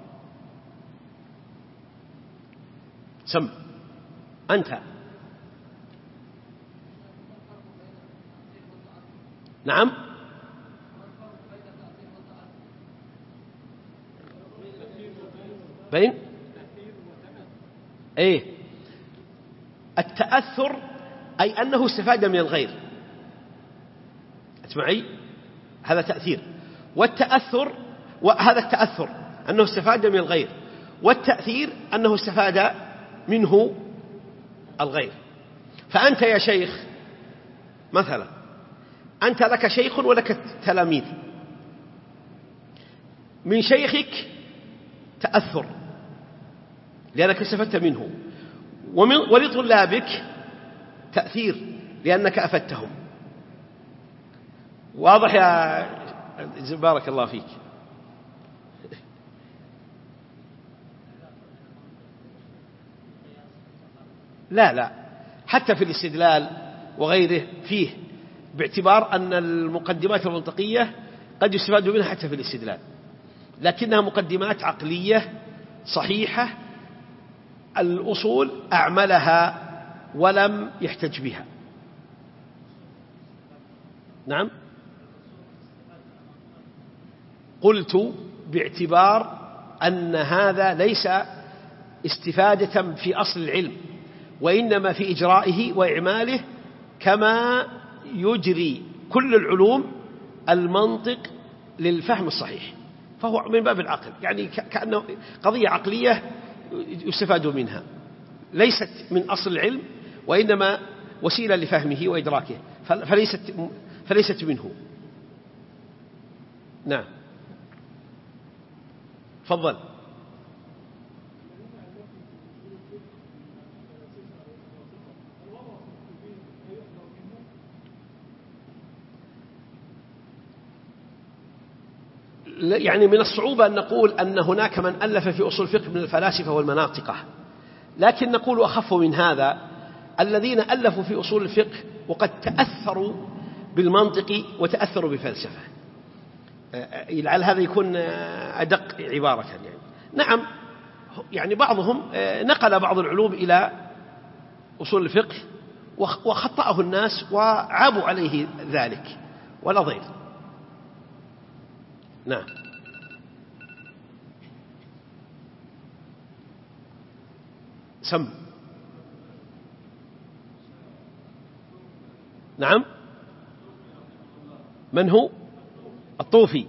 سم أنت. نعم، بين ايه التأثر أي أنه استفاد من الغير، اسمعي، هذا تأثير، والتأثر وهذا التأثر أنه استفاد من الغير، والتأثير أنه استفاد منه الغير. فأنت يا شيخ مثلا، أنت لك شيخ ولك تلاميذ، من شيخك تأثر لأنك استفدت منه، ولطلابك تأثير لأنك أفدتهم. واضح يا بارك الله فيك؟ لا، حتى في الاستدلال وغيره فيه، باعتبار أن المقدمات المنطقية قد يستفاد منها حتى في الاستدلال، لكنها مقدمات عقلية صحيحة، الأصول أعملها ولم يحتج بها. نعم، قلت باعتبار أن هذا ليس استفادة في أصل العلم، وإنما في إجرائه وإعماله، كما يجري كل العلوم، المنطق للفهم الصحيح، فهو من باب العقل، يعني كأنه قضية عقلية يستفاد منها، ليست من أصل العلم، وإنما وسيلة لفهمه وإدراكه، فليست منه. نعم، تفضل. يعني من الصعوبة أن نقول أن هناك من ألف في أصول الفقه من الفلاسفة والمناطقة، لكن نقول أخف من هذا الذين ألفوا في أصول الفقه وقد تأثروا بالمنطق وتأثروا بفلسفة، لعل هذا يكون أدق عبارة. يعني نعم، يعني بعضهم نقل بعض العلوم إلى أصول الفقه وخطأه الناس وعابوا عليه ذلك ولا ضير. نعم. سم. نعم. من هو؟ الطوفي.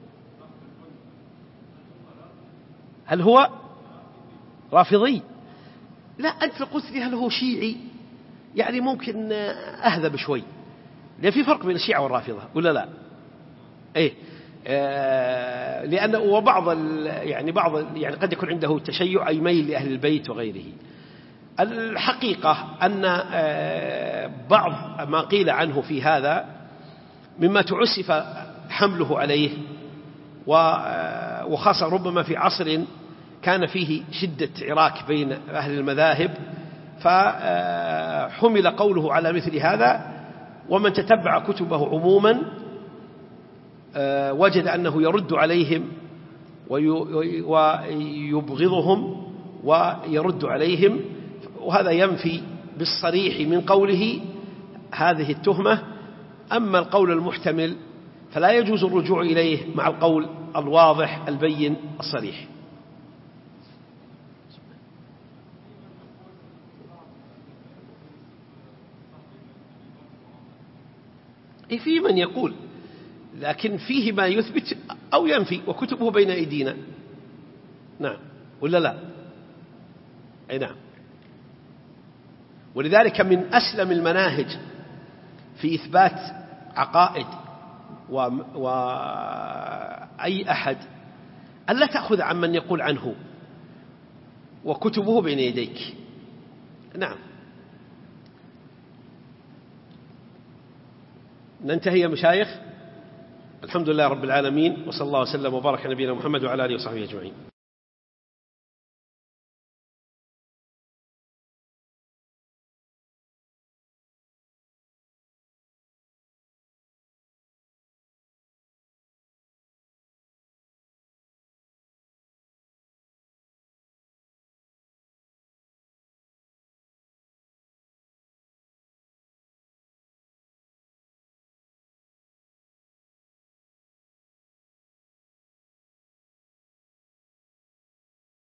هل هو رافضي؟ لا، أنت قلت لي هل هو شيعي، يعني ممكن أهذب شوي، لأن في فرق بين الشيعة والرافضة ولا لا؟ إيه، لأنه وبعض يعني قد يكون عنده تشيع أي ميل لأهل البيت وغيره. الحقيقة أن بعض ما قيل عنه في هذا مما تعسف حمله عليه، وخاصة ربما في عصر كان فيه شدة عراك بين أهل المذاهب، فحمل قوله على مثل هذا. ومن تتبع كتبه عموما وجد أنه يرد عليهم ويبغضهم ويرد عليهم، وهذا ينفي بالصريح من قوله هذه التهمة. أما القول المحتمل فلا يجوز الرجوع إليه مع القول الواضح البين الصريح. فيه من يقول، لكن فيه ما يثبت أو ينفي، وكتبه بين أيدينا. نعم ولا لا؟ أي نعم. ولذلك من أسلم المناهج في إثبات عقائد وأي أحد ألا تأخذ عن من يقول عنه، وكتبه بين يديك. نعم. ننتهي يا مشايخ. الحمد لله رب العالمين، وصلى الله وسلم وبارك على نبينا محمد وعلى آله وصحبه أجمعين.